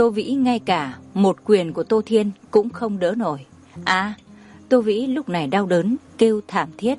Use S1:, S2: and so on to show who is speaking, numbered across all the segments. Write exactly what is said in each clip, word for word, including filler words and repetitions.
S1: Tô Vĩ ngay cả một quyền của Tô Thiên cũng không đỡ nổi. À, Tô Vĩ lúc này đau đớn, kêu thảm thiết.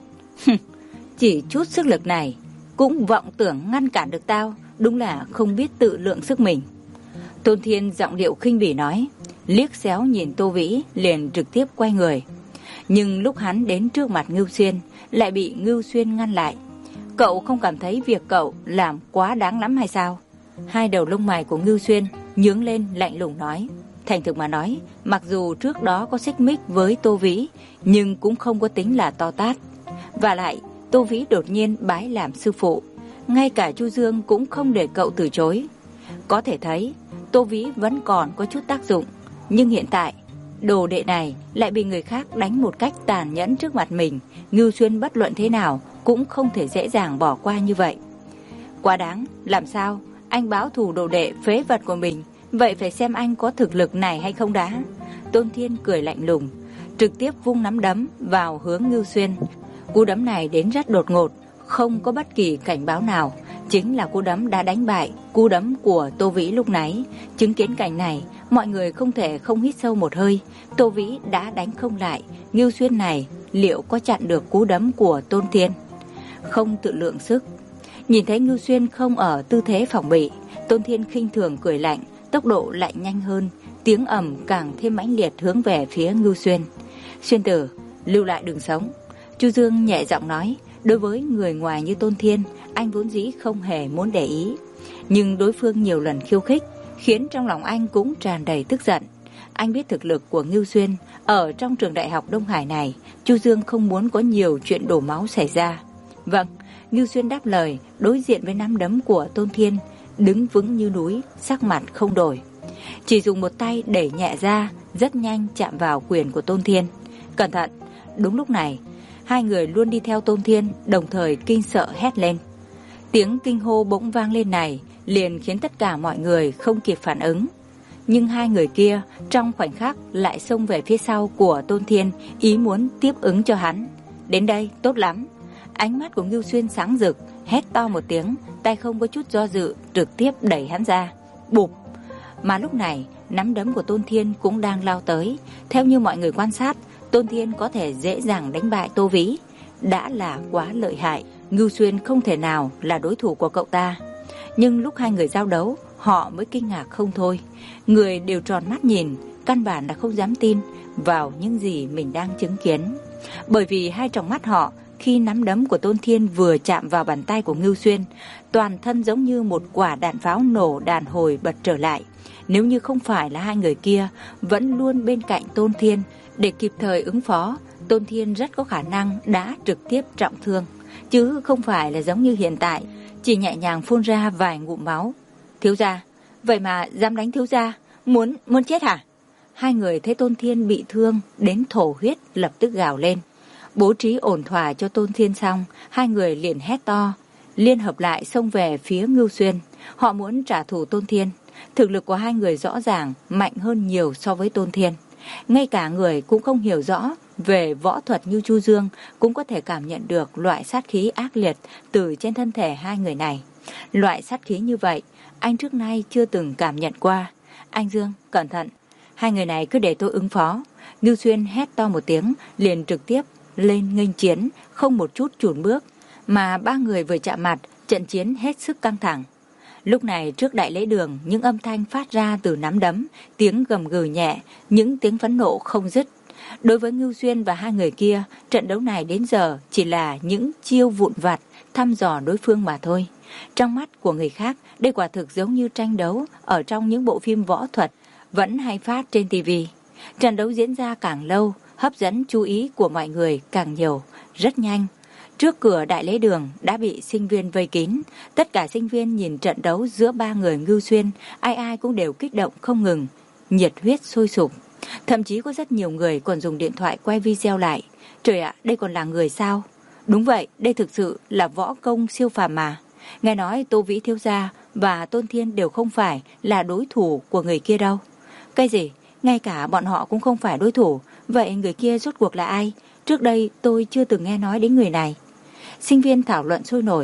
S1: Chỉ chút sức lực này cũng vọng tưởng ngăn cản được tao, đúng là không biết tự lượng sức mình. Tôn Thiên giọng điệu khinh bỉ nói, liếc xéo nhìn Tô Vĩ liền trực tiếp quay người. Nhưng lúc hắn đến trước mặt Ngưu Xuyên lại bị Ngưu Xuyên ngăn lại. Cậu không cảm thấy việc cậu làm quá đáng lắm hay sao? Hai đầu lông mày của Ngưu Xuyên nhướng lên lạnh lùng nói. Thành thực mà nói, mặc dù trước đó có xích mích với Tô Vĩ, nhưng cũng không có tính là to tát. Và lại, Tô Vĩ đột nhiên bái làm sư phụ. Ngay cả Chu Dương cũng không để cậu từ chối. Có thể thấy, Tô Vĩ vẫn còn có chút tác dụng. Nhưng hiện tại, đồ đệ này lại bị người khác đánh một cách tàn nhẫn trước mặt mình. Ngưu Xuyên bất luận thế nào cũng không thể dễ dàng bỏ qua như vậy. Quá đáng, làm sao anh báo thù đồ đệ phế vật của mình? Vậy phải xem anh có thực lực này hay không đã. Tôn Thiên cười lạnh lùng, trực tiếp vung nắm đấm vào hướng Ngưu Xuyên. Cú đấm này đến rất đột ngột, không có bất kỳ cảnh báo nào. Chính là cú đấm đã đánh bại cú đấm của Tô Vĩ lúc nãy. Chứng kiến cảnh này, mọi người không thể không hít sâu một hơi. Tô Vĩ đã đánh không lại, Ngưu Xuyên này liệu có chặn được cú đấm của Tôn Thiên? Không tự lượng sức. Nhìn thấy Ngưu Xuyên không ở tư thế phòng bị, Tôn Thiên khinh thường cười lạnh, tốc độ lại nhanh hơn, tiếng ầm càng thêm mãnh liệt hướng về phía Ngưu Xuyên. Xuyên tử, lưu lại đường sống. Chu Dương nhẹ giọng nói, đối với người ngoài như Tôn Thiên, anh vốn dĩ không hề muốn để ý. Nhưng đối phương nhiều lần khiêu khích, khiến trong lòng anh cũng tràn đầy tức giận. Anh biết thực lực của Ngưu Xuyên, ở trong trường đại học Đông Hải này, Chu Dương không muốn có nhiều chuyện đổ máu xảy ra. Vâng, Ngưu Xuyên đáp lời, đối diện với nắm đấm của Tôn Thiên, đứng vững như núi, sắc mặt không đổi. Chỉ dùng một tay đẩy nhẹ ra, rất nhanh chạm vào quyền của Tôn Thiên. Cẩn thận! Đúng lúc này, hai người luôn đi theo Tôn Thiên, đồng thời kinh sợ hét lên. Tiếng kinh hô bỗng vang lên này, liền khiến tất cả mọi người không kịp phản ứng. Nhưng hai người kia, trong khoảnh khắc lại xông về phía sau của Tôn Thiên, ý muốn tiếp ứng cho hắn. Đến đây, tốt lắm! Ánh mắt của Ngưu Xuyên sáng rực, hét to một tiếng, tay không có chút do dự, trực tiếp đẩy hắn ra. Bụp! Mà lúc này, nắm đấm của Tôn Thiên cũng đang lao tới. Theo như mọi người quan sát, Tôn Thiên có thể dễ dàng đánh bại Tô Vĩ, đã là quá lợi hại. Ngưu Xuyên không thể nào là đối thủ của cậu ta. Nhưng lúc hai người giao đấu, họ mới kinh ngạc không thôi. Người đều tròn mắt nhìn, căn bản là không dám tin vào những gì mình đang chứng kiến. Bởi vì hai tròng mắt họ, khi nắm đấm của Tôn Thiên vừa chạm vào bàn tay của Ngưu Xuyên, toàn thân giống như một quả đạn pháo nổ đàn hồi bật trở lại. Nếu như không phải là hai người kia vẫn luôn bên cạnh Tôn Thiên để kịp thời ứng phó, Tôn Thiên rất có khả năng đã trực tiếp trọng thương, chứ không phải là giống như hiện tại, chỉ nhẹ nhàng phun ra vài ngụm máu. Thiếu gia, vậy mà dám đánh thiếu gia, muốn muốn chết hả? Hai người thấy Tôn Thiên bị thương đến thổ huyết, lập tức gào lên. Bố trí ổn thỏa cho Tôn Thiên xong, hai người liền hét to, liên hợp lại xông về phía Ngưu Xuyên. Họ muốn trả thù Tôn Thiên. Thực lực của hai người rõ ràng mạnh hơn nhiều so với Tôn Thiên. Ngay cả người cũng không hiểu rõ về võ thuật như Chu Dương cũng có thể cảm nhận được loại sát khí ác liệt từ trên thân thể hai người này. Loại sát khí như vậy, anh trước nay chưa từng cảm nhận qua. Anh Dương, cẩn thận. Hai người này cứ để tôi ứng phó. Ngưu Xuyên hét to một tiếng, liền trực tiếp lên nghênh chiến, không một chút chùn bước. Mà ba người vừa chạm mặt, trận chiến hết sức căng thẳng. Lúc này trước đại lễ đường, những âm thanh phát ra từ nắm đấm, tiếng gầm gừ nhẹ, những tiếng phẫn nộ không dứt. Đối với Ngưu Xuyên và hai người kia, trận đấu này đến giờ chỉ là những chiêu vụn vặt, thăm dò đối phương mà thôi. Trong mắt của người khác, đây quả thực giống như tranh đấu ở trong những bộ phim võ thuật vẫn hay phát trên tivi. Trận đấu diễn ra càng lâu, hấp dẫn chú ý của mọi người càng nhiều, rất nhanh. Trước cửa đại lễ đường đã bị sinh viên vây kín. Tất cả sinh viên nhìn trận đấu giữa ba người Ngưu Xuyên, ai ai cũng đều kích động không ngừng, nhiệt huyết sôi sục. Thậm chí có rất nhiều người còn dùng điện thoại quay video lại. Trời ạ, đây còn là người sao? Đúng vậy, đây thực sự là võ công siêu phàm mà. Nghe nói Tô Vĩ thiếu gia và Tôn Thiên đều không phải là đối thủ của người kia đâu. Cái gì? Ngay cả bọn họ cũng không phải đối thủ. Vậy người kia rốt cuộc là ai? Trước đây tôi chưa từng nghe nói đến người này. Sinh viên thảo luận sôi nổi.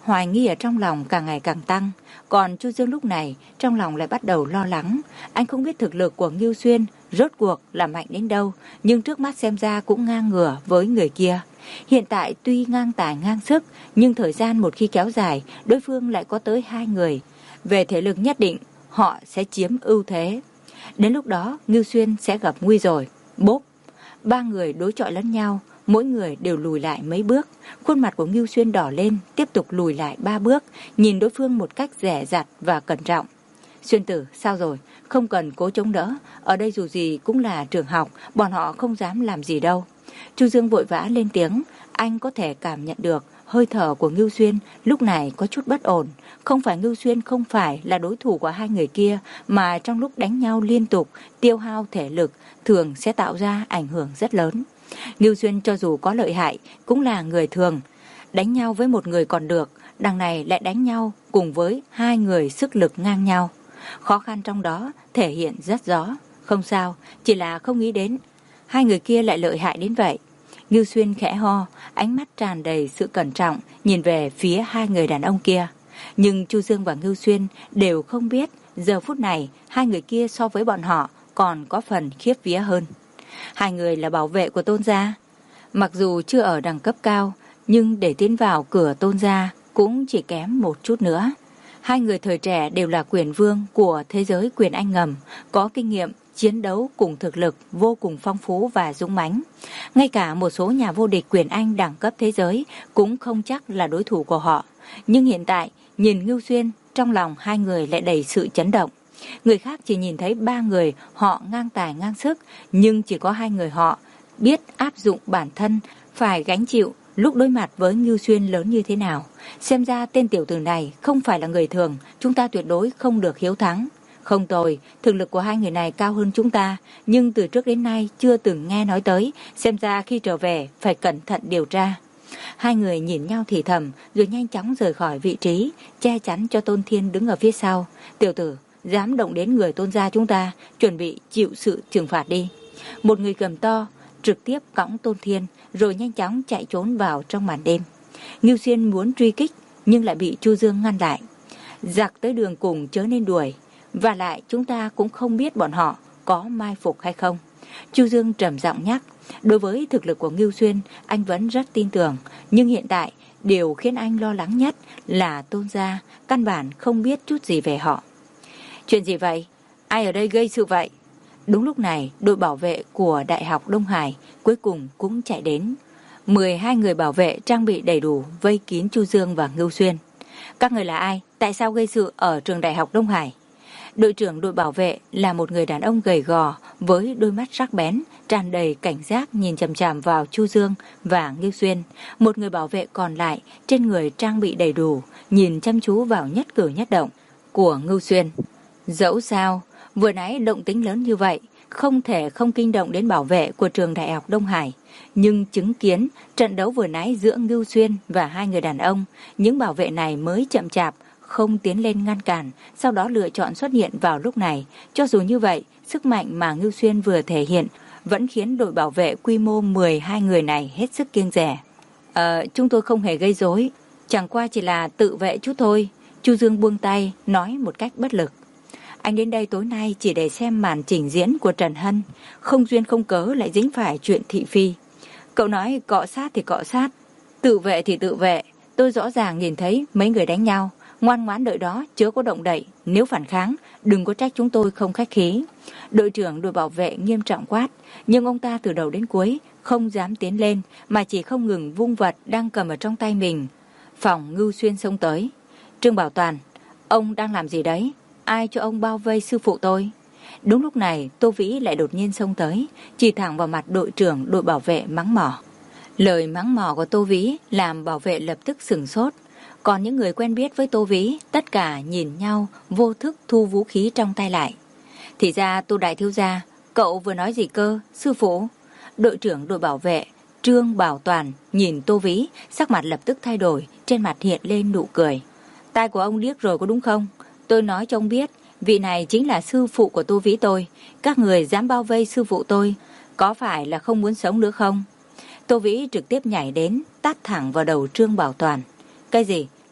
S1: hoài nghi ở trong lòng càng ngày càng tăng. Còn Chu Dương lúc này trong lòng lại bắt đầu lo lắng. Anh không biết thực lực của Ngưu Xuyên rốt cuộc là mạnh đến đâu, nhưng trước mắt xem ra cũng ngang ngửa với người kia. Hiện tại tuy ngang tài ngang sức, nhưng thời gian một khi kéo dài, đối phương lại có tới hai người. Về thể lực nhất định, họ sẽ chiếm ưu thế. Đến lúc đó, Ngưu Xuyên sẽ gặp nguy rồi. Bốp! Ba người đối chọi lẫn nhau, mỗi người đều lùi lại mấy bước. Khuôn mặt của Ngưu Xuyên đỏ lên, tiếp tục lùi lại ba bước, nhìn đối phương một cách dè dặt và cẩn trọng. Xuyên tử, sao rồi? Không cần cố chống đỡ. Ở đây dù gì cũng là trường học, bọn họ không dám làm gì đâu. Chu Dương vội vã lên tiếng. Anh có thể cảm nhận được hơi thở của Ngưu Xuyên lúc này có chút bất ổn. Không phải Ngưu Xuyên không phải là đối thủ của hai người kia, mà trong lúc đánh nhau liên tục, tiêu hao thể lực thường sẽ tạo ra ảnh hưởng rất lớn. Ngưu Xuyên cho dù có lợi hại cũng là người thường. Đánh nhau với một người còn được, đằng này lại đánh nhau cùng với hai người sức lực ngang nhau. Khó khăn trong đó thể hiện rất rõ. Không sao, chỉ là không nghĩ đến hai người kia lại lợi hại đến vậy. Ngưu Xuyên khẽ ho, ánh mắt tràn đầy sự cẩn trọng, nhìn về phía hai người đàn ông kia. Nhưng Chu Dương và Ngưu Xuyên đều không biết giờ phút này hai người kia so với bọn họ còn có phần khiếp vía hơn. Hai người là bảo vệ của Tôn gia. Mặc dù chưa ở đẳng cấp cao, nhưng để tiến vào cửa Tôn gia cũng chỉ kém một chút nữa. Hai người thời trẻ đều là quyền vương của thế giới quyền anh ngầm, có kinh nghiệm chiến đấu cùng thực lực vô cùng phong phú và dũng mãnh. Ngay cả một số nhà vô địch quyền anh đẳng cấp thế giới cũng không chắc là đối thủ của họ. Nhưng hiện tại, nhìn Ngưu Xuyên, trong lòng hai người lại đầy sự chấn động. Người khác chỉ nhìn thấy ba người họ ngang tài ngang sức, nhưng chỉ có hai người họ biết áp dụng bản thân phải gánh chịu lúc đối mặt với Ngưu Xuyên lớn như thế nào. Xem ra tên tiểu tử này không phải là người thường, chúng ta tuyệt đối không được hiếu thắng. Không tồi, thực lực của hai người này cao hơn chúng ta, nhưng từ trước đến nay chưa từng nghe nói tới, xem ra khi trở về phải cẩn thận điều tra. Hai người nhìn nhau thì thầm, rồi nhanh chóng rời khỏi vị trí, che chắn cho Tôn Thiên đứng ở phía sau. Tiểu tử, dám động đến người Tôn gia chúng ta, chuẩn bị chịu sự trừng phạt đi. Một người gầm to, trực tiếp cõng Tôn Thiên, rồi nhanh chóng chạy trốn vào trong màn đêm. Ngưu Xuyên muốn truy kích, nhưng lại bị Chu Dương ngăn lại. Giặc tới đường cùng chớ nên đuổi, và lại chúng ta cũng không biết bọn họ có mai phục hay không. Chu Dương trầm giọng nhắc. Đối với thực lực của Ngưu Xuyên, anh vẫn rất tin tưởng, nhưng hiện tại điều khiến anh lo lắng nhất là Tôn gia căn bản không biết chút gì về họ. Chuyện gì vậy? Ai ở đây gây sự vậy? Đúng lúc này, đội bảo vệ của Đại học Đông Hải cuối cùng cũng chạy đến. mười hai người bảo vệ trang bị đầy đủ vây kín Chu Dương và Ngưu Xuyên. Các người là ai? Tại sao gây sự ở trường Đại học Đông Hải? Đội trưởng đội bảo vệ là một người đàn ông gầy gò với đôi mắt sắc bén, tràn đầy cảnh giác nhìn chằm chằm vào Chu Dương và Ngưu Xuyên. Một người bảo vệ còn lại trên người trang bị đầy đủ, nhìn chăm chú vào nhất cử nhất động của Ngưu Xuyên. Dẫu sao, vừa nãy động tĩnh lớn như vậy, không thể không kinh động đến bảo vệ của trường Đại học Đông Hải. Nhưng chứng kiến trận đấu vừa nãy giữa Ngưu Xuyên và hai người đàn ông, những bảo vệ này mới chậm chạp, không tiến lên ngăn cản, sau đó lựa chọn xuất hiện vào lúc này. Cho dù như vậy, sức mạnh mà Ngưu Xuyên vừa thể hiện vẫn khiến đội bảo vệ quy mô mười hai người này hết sức kiêng dè. Ờ, chúng tôi không hề gây rối, chẳng qua chỉ là tự vệ chút thôi. Chu Dương buông tay, nói một cách bất lực. Anh đến đây tối nay chỉ để xem màn trình diễn của Trần Hân, không duyên không cớ lại dính phải chuyện thị phi. Cậu nói cọ sát thì cọ sát, tự vệ thì tự vệ. Tôi rõ ràng nhìn thấy mấy người đánh nhau, ngoan ngoãn đợi đó, chớ có động đậy. Nếu phản kháng, đừng có trách chúng tôi không khách khí. Đội trưởng đội bảo vệ nghiêm trọng quát, nhưng ông ta từ đầu đến cuối không dám tiến lên, mà chỉ không ngừng vung vật đang cầm ở trong tay mình. Phòng Ngưu Xuyên xông tới. Trương Bảo Toàn, ông đang làm gì đấy? Ai cho ông bao vây sư phụ tôi? Đúng lúc này, Tô Vĩ lại đột nhiên xông tới, chỉ thẳng vào mặt đội trưởng đội bảo vệ mắng mỏ. Lời mắng mỏ của Tô Vĩ làm bảo vệ lập tức sửng sốt. Còn những người quen biết với Tô Vĩ, tất cả nhìn nhau, vô thức thu vũ khí trong tay lại. Thì ra Tô Đại Thiếu Gia, cậu vừa nói gì cơ, sư phụ? Đội trưởng đội bảo vệ, Trương Bảo Toàn, nhìn Tô Vĩ, sắc mặt lập tức thay đổi, trên mặt hiện lên nụ cười. Tai của ông điếc rồi có đúng không? Tôi nói cho ông biết, vị này chính là sư phụ của Tô Vĩ tôi. Các người dám bao vây sư phụ tôi, có phải là không muốn sống nữa không? Tô Vĩ trực tiếp nhảy đến, tát thẳng vào đầu Trương Bảo Toàn. Cái gì?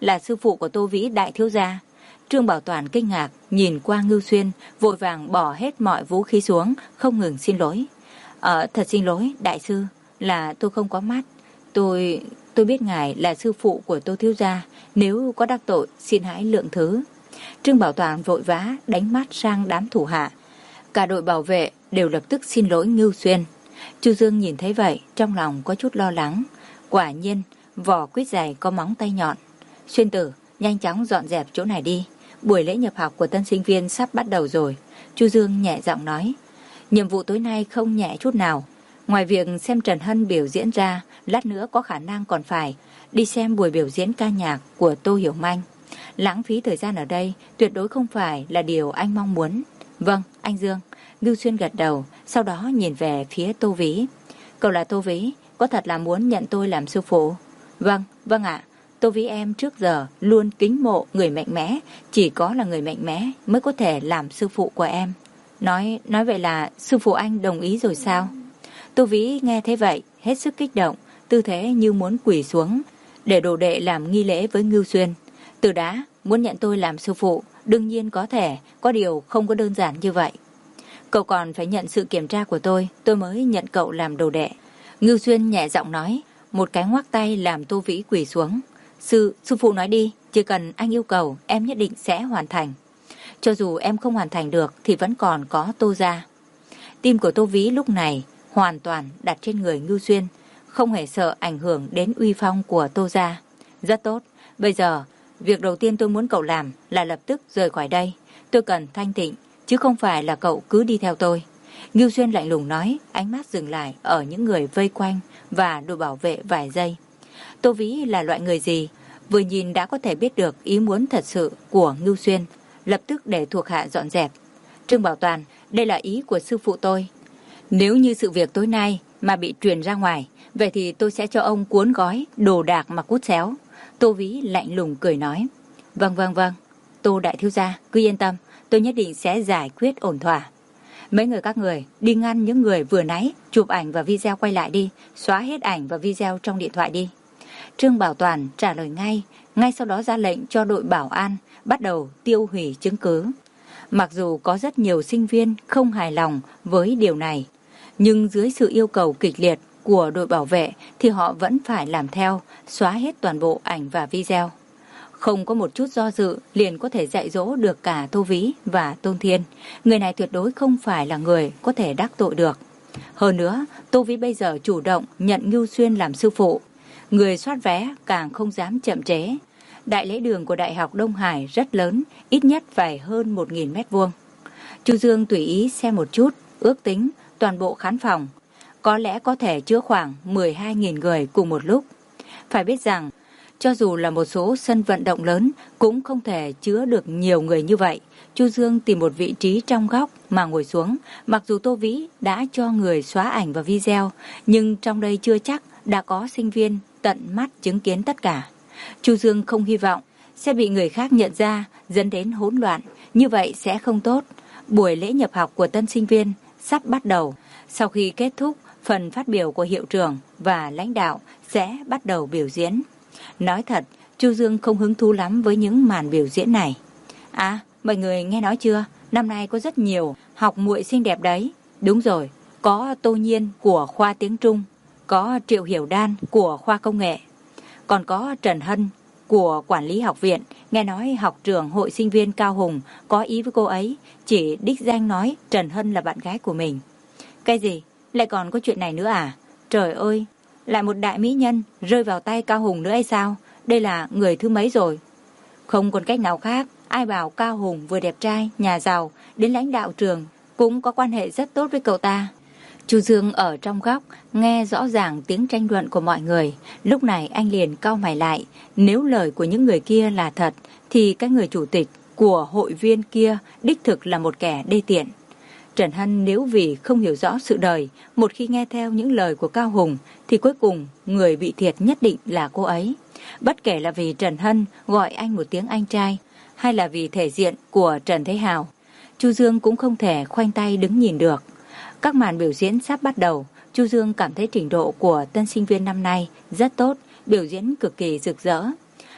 S1: là sư phụ của Tô Vĩ đại thiếu gia. Trương Bảo Toàn kinh ngạc nhìn qua Ngưu Xuyên, vội vàng bỏ hết mọi vũ khí xuống, không ngừng xin lỗi. Ờ, thật xin lỗi, đại sư, là tôi không có mắt. Tôi... tôi biết ngài là sư phụ của Tô thiếu gia, nếu có đắc tội, xin hãy lượng thứ. Trương Bảo Toàn vội vã đánh mắt sang đám thủ hạ. Cả đội bảo vệ đều lập tức xin lỗi Ngưu Xuyên. Chu Dương nhìn thấy vậy, trong lòng có chút lo lắng. Quả nhiên, vỏ quýt dày có móng tay nhọn. Xuyên tử, nhanh chóng dọn dẹp chỗ này đi. Buổi lễ nhập học của tân sinh viên sắp bắt đầu rồi. Chu Dương nhẹ giọng nói. Nhiệm vụ tối nay không nhẹ chút nào. Ngoài việc xem Trần Hân biểu diễn ra, lát nữa có khả năng còn phải đi xem buổi biểu diễn ca nhạc của Tô Hiểu Manh. Lãng phí thời gian ở đây tuyệt đối không phải là điều anh mong muốn. Vâng, anh Dương. Ngưu Xuyên gật đầu, sau đó nhìn về phía Tô Vĩ. Cậu là Tô Vĩ, có thật là muốn nhận tôi làm sư phụ? Vâng, vâng ạ. Tô Vĩ em trước giờ luôn kính mộ người mạnh mẽ, chỉ có là người mạnh mẽ mới có thể làm sư phụ của em. Nói, nói vậy là sư phụ anh đồng ý rồi sao? Tô Vĩ nghe thế vậy, hết sức kích động, tư thế như muốn quỳ xuống, để đồ đệ làm nghi lễ với Ngưu Xuyên. Từ đã, muốn nhận tôi làm sư phụ, đương nhiên có thể, có điều không có đơn giản như vậy. Cậu còn phải nhận sự kiểm tra của tôi, tôi mới nhận cậu làm đồ đệ. Ngưu Xuyên nhẹ giọng nói, một cái ngoắc tay làm Tô Vĩ quỳ xuống. Sư, sư phụ nói đi, chỉ cần anh yêu cầu, em nhất định sẽ hoàn thành. Cho dù em không hoàn thành được, thì vẫn còn có Tô gia. Tim của Tô Vĩ lúc này hoàn toàn đặt trên người Ngưu Xuyên, không hề sợ ảnh hưởng đến uy phong của Tô gia. Rất tốt, bây giờ, việc đầu tiên tôi muốn cậu làm là lập tức rời khỏi đây. Tôi cần thanh tịnh, chứ không phải là cậu cứ đi theo tôi. Ngưu Xuyên lạnh lùng nói, ánh mắt dừng lại ở những người vây quanh và đội bảo vệ vài giây. Tô Vĩ là loại người gì? Vừa nhìn đã có thể biết được ý muốn thật sự của Ngưu Xuyên, lập tức để thuộc hạ dọn dẹp. Trương Bảo Toàn, đây là ý của sư phụ tôi. Nếu như sự việc tối nay mà bị truyền ra ngoài, vậy thì tôi sẽ cho ông cuốn gói, đồ đạc mà cút xéo. Tô Vĩ lạnh lùng cười nói. Vâng vâng vâng, Tô đại thiếu gia, cứ yên tâm, tôi nhất định sẽ giải quyết ổn thỏa. Mấy người các người đi ngăn những người vừa nãy chụp ảnh và video quay lại đi, xóa hết ảnh và video trong điện thoại đi. Trương Bảo Toàn trả lời ngay, ngay sau đó ra lệnh cho đội bảo an bắt đầu tiêu hủy chứng cứ. Mặc dù có rất nhiều sinh viên không hài lòng với điều này, nhưng dưới sự yêu cầu kịch liệt của đội bảo vệ thì họ vẫn phải làm theo, xóa hết toàn bộ ảnh và video. Không có một chút do dự liền có thể dạy dỗ được cả Tô Vĩ và Tôn Thiên. Người này tuyệt đối không phải là người có thể đắc tội được. Hơn nữa, Tô Vĩ bây giờ chủ động nhận Ngưu Xuyên làm sư phụ. Người soát vé càng không dám chậm trễ. Đại lễ đường của Đại học Đông Hải rất lớn, ít nhất phải hơn một nghìn mét vuông. Chu Dương tùy ý xem một chút, ước tính toàn bộ khán phòng có lẽ có thể chứa khoảng mười hai nghìn người cùng một lúc. Phải biết rằng, cho dù là một số sân vận động lớn cũng không thể chứa được nhiều người như vậy. Chu Dương tìm một vị trí trong góc mà ngồi xuống. Mặc dù Tô Vĩ đã cho người xóa ảnh và video, nhưng trong đây chưa chắc đã có sinh viên tận mắt chứng kiến tất cả. Chu Dương không hy vọng sẽ bị người khác nhận ra, dẫn đến hỗn loạn. Như vậy sẽ không tốt. Buổi lễ nhập học của tân sinh viên sắp bắt đầu. Sau khi kết thúc, phần phát biểu của hiệu trưởng và lãnh đạo sẽ bắt đầu biểu diễn. Nói thật, Chu Dương không hứng thú lắm với những màn biểu diễn này. À, mọi người nghe nói chưa? Năm nay có rất nhiều học muội xinh đẹp đấy. Đúng rồi, có Tô Nhiên của khoa tiếng Trung, có Triệu Hiểu Đan của khoa công nghệ, còn có Trần Hân của quản lý học viện. Nghe nói học trưởng hội sinh viên Cao Hùng có ý với cô ấy, chỉ đích danh nói Trần Hân là bạn gái của mình. Cái gì? Lại còn có chuyện này nữa à? Trời ơi, lại một đại mỹ nhân rơi vào tay Cao Hùng nữa hay sao? Đây là người thứ mấy rồi? Không còn cách nào khác, ai bảo Cao Hùng vừa đẹp trai, nhà giàu, đến lãnh đạo trường cũng có quan hệ rất tốt với cậu ta. Chu Dương ở trong góc nghe rõ ràng tiếng tranh luận của mọi người. Lúc này anh liền cau mày lại. Nếu lời của những người kia là thật thì cái người chủ tịch của hội viên kia đích thực là một kẻ đê tiện. Trần Hân nếu vì không hiểu rõ sự đời, một khi nghe theo những lời của Cao Hùng thì cuối cùng người bị thiệt nhất định là cô ấy. Bất kể là vì Trần Hân gọi anh một tiếng anh trai hay là vì thể diện của Trần Thế Hào, Chu Dương cũng không thể khoanh tay đứng nhìn được. Các màn biểu diễn sắp bắt đầu. Chu Dương cảm thấy trình độ của tân sinh viên năm nay rất tốt, biểu diễn cực kỳ rực rỡ.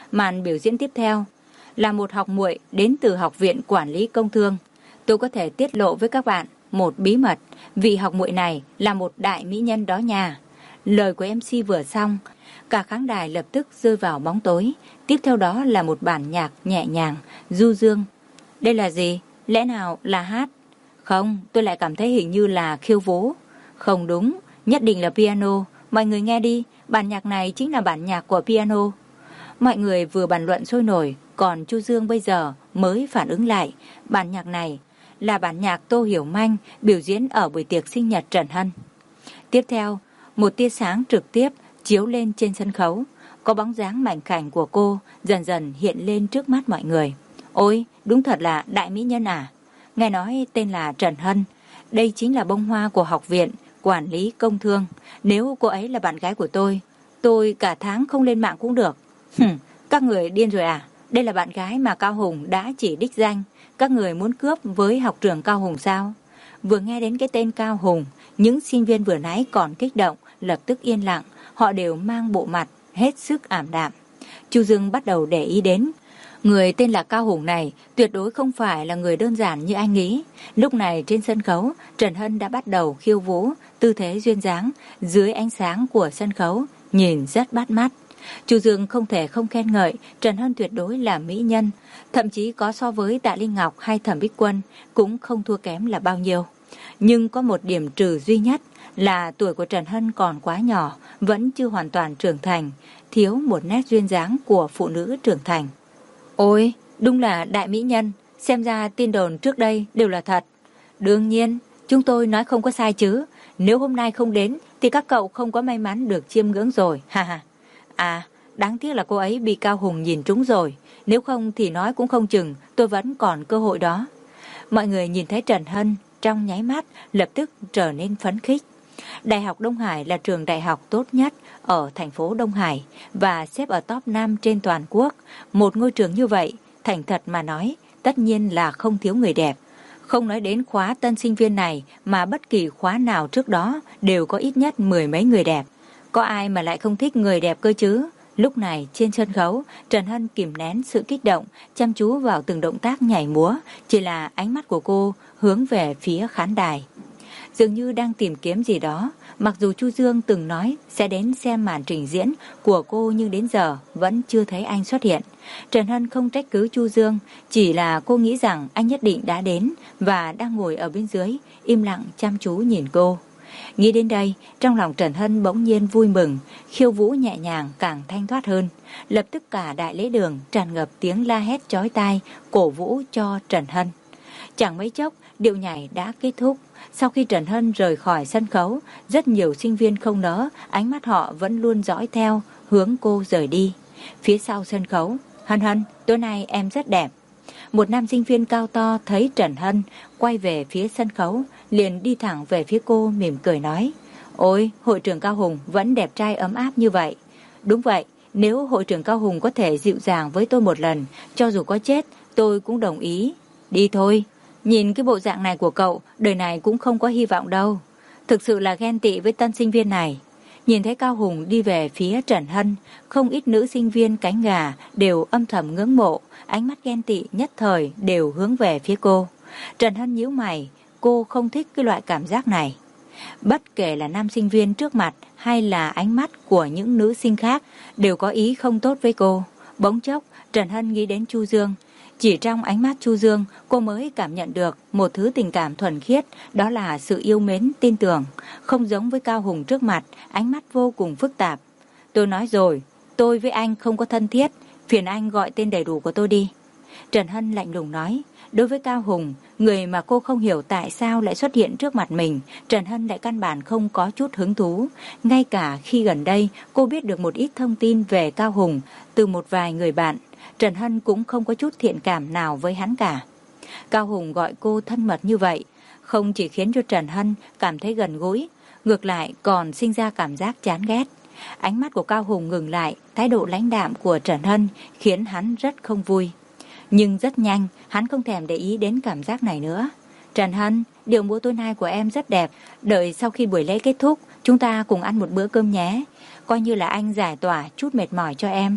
S1: Màn biểu diễn tiếp theo là một học muội đến từ Học viện Quản lý Công Thương. Tôi có thể tiết lộ với các bạn một bí mật, vị học muội này là một đại mỹ nhân đó nha. Lời của em xê vừa xong, cả khán đài lập tức rơi vào bóng tối. Tiếp theo đó là một bản nhạc nhẹ nhàng, du dương. Đây là gì? Lẽ nào là hát? Không, tôi lại cảm thấy hình như là khiêu vũ. Không đúng, nhất định là piano. Mọi người nghe đi, bản nhạc này chính là bản nhạc của piano. Mọi người vừa bàn luận sôi nổi, còn Chu Dương bây giờ mới phản ứng lại. Bản nhạc này là bản nhạc Tô Hiểu Manh biểu diễn ở buổi tiệc sinh nhật Trần Hân. Tiếp theo, một tia sáng trực tiếp chiếu lên trên sân khấu. Có bóng dáng mảnh khảnh của cô dần dần hiện lên trước mắt mọi người. Ôi, đúng thật là đại mỹ nhân à. Nghe nói tên là Trần Hân. Đây chính là bông hoa của Học viện Quản lý Công Thương. Nếu cô ấy là bạn gái của tôi, tôi cả tháng không lên mạng cũng được. Hừm, các người điên rồi à? Đây là bạn gái mà Cao Hùng đã chỉ đích danh. Các người muốn cướp với học trưởng Cao Hùng sao? Vừa nghe đến cái tên Cao Hùng, những sinh viên vừa nãy còn kích động, lập tức yên lặng. Họ đều mang bộ mặt hết sức ảm đạm. Chu Dương bắt đầu để ý đến. Người tên là Cao Hùng này tuyệt đối không phải là người đơn giản như anh nghĩ. Lúc này trên sân khấu, Trần Hân đã bắt đầu khiêu vũ, tư thế duyên dáng, dưới ánh sáng của sân khấu, nhìn rất bắt mắt. Chu Dương không thể không khen ngợi Trần Hân tuyệt đối là mỹ nhân, thậm chí có so với Tạ Linh Ngọc hay Thẩm Bích Quân cũng không thua kém là bao nhiêu. Nhưng có một điểm trừ duy nhất là tuổi của Trần Hân còn quá nhỏ, vẫn chưa hoàn toàn trưởng thành, thiếu một nét duyên dáng của phụ nữ trưởng thành. Ôi, đúng là đại mỹ nhân, xem ra tin đồn trước đây đều là thật. Đương nhiên, chúng tôi nói không có sai chứ, nếu hôm nay không đến thì các cậu không có may mắn được chiêm ngưỡng rồi, ha ha. À, đáng tiếc là cô ấy bị Cao Hùng nhìn trúng rồi, nếu không thì nói cũng không chừng tôi vẫn còn cơ hội đó. Mọi người nhìn thấy Trần Hân trong nháy mắt lập tức trở nên phấn khích. Đại học Đông Hải là trường đại học tốt nhất ở thành phố Đông Hải và xếp ở top năm trên toàn quốc. Một ngôi trường như vậy, thành thật mà nói, tất nhiên là không thiếu người đẹp. Không nói đến khóa tân sinh viên này mà bất kỳ khóa nào trước đó đều có ít nhất mười mấy người đẹp. Có ai mà lại không thích người đẹp cơ chứ? Lúc này trên sân khấu, Trần Hân kìm nén sự kích động, chăm chú vào từng động tác nhảy múa, chỉ là ánh mắt của cô hướng về phía khán đài. Dường như đang tìm kiếm gì đó, mặc dù Chu Dương từng nói sẽ đến xem màn trình diễn của cô nhưng đến giờ vẫn chưa thấy anh xuất hiện. Trần Hân không trách cứ Chu Dương, chỉ là cô nghĩ rằng anh nhất định đã đến và đang ngồi ở bên dưới, im lặng chăm chú nhìn cô. Nghĩ đến đây, trong lòng Trần Hân bỗng nhiên vui mừng, khiêu vũ nhẹ nhàng càng thanh thoát hơn. Lập tức cả đại lễ đường tràn ngập tiếng la hét chói tai, cổ vũ cho Trần Hân. Chẳng mấy chốc, điệu nhảy đã kết thúc. Sau khi Trần Hân rời khỏi sân khấu, rất nhiều sinh viên không nỡ, ánh mắt họ vẫn luôn dõi theo, hướng cô rời đi. Phía sau sân khấu, Hân Hân, tối nay em rất đẹp. Một nam sinh viên cao to thấy Trần Hân quay về phía sân khấu, liền đi thẳng về phía cô mỉm cười nói: Ôi, hội trưởng Cao Hùng vẫn đẹp trai ấm áp như vậy. Đúng vậy, nếu hội trưởng Cao Hùng có thể dịu dàng với tôi một lần, cho dù có chết, tôi cũng đồng ý. Đi thôi, nhìn cái bộ dạng này của cậu, đời này cũng không có hy vọng đâu. Thực sự là ghen tị với tân sinh viên này. Nhìn thấy Cao Hùng đi về phía Trần Hân, không ít nữ sinh viên cánh gà đều âm thầm ngưỡng mộ, ánh mắt ghen tị nhất thời đều hướng về phía cô. Trần Hân nhíu mày, cô không thích cái loại cảm giác này. Bất kể là nam sinh viên trước mặt hay là ánh mắt của những nữ sinh khác đều có ý không tốt với cô. Bỗng chốc, Trần Hân nghĩ đến Chu Dương. Chỉ trong ánh mắt Chu Dương, cô mới cảm nhận được một thứ tình cảm thuần khiết, đó là sự yêu mến, tin tưởng. Không giống với Cao Hùng trước mặt, ánh mắt vô cùng phức tạp. Tôi nói rồi, tôi với anh không có thân thiết, phiền anh gọi tên đầy đủ của tôi đi. Trần Hân lạnh lùng nói. Đối với Cao Hùng, người mà cô không hiểu tại sao lại xuất hiện trước mặt mình, Trần Hân lại căn bản không có chút hứng thú. Ngay cả khi gần đây cô biết được một ít thông tin về Cao Hùng từ một vài người bạn, Trần Hân cũng không có chút thiện cảm nào với hắn cả. Cao Hùng gọi cô thân mật như vậy, không chỉ khiến cho Trần Hân cảm thấy gần gũi, ngược lại còn sinh ra cảm giác chán ghét. Ánh mắt của Cao Hùng ngừng lại, thái độ lãnh đạm của Trần Hân khiến hắn rất không vui. Nhưng rất nhanh, hắn không thèm để ý đến cảm giác này nữa. Trần Hân, điệu múa tối nay của em rất đẹp. Đợi sau khi buổi lễ kết thúc, chúng ta cùng ăn một bữa cơm nhé. Coi như là anh giải tỏa chút mệt mỏi cho em.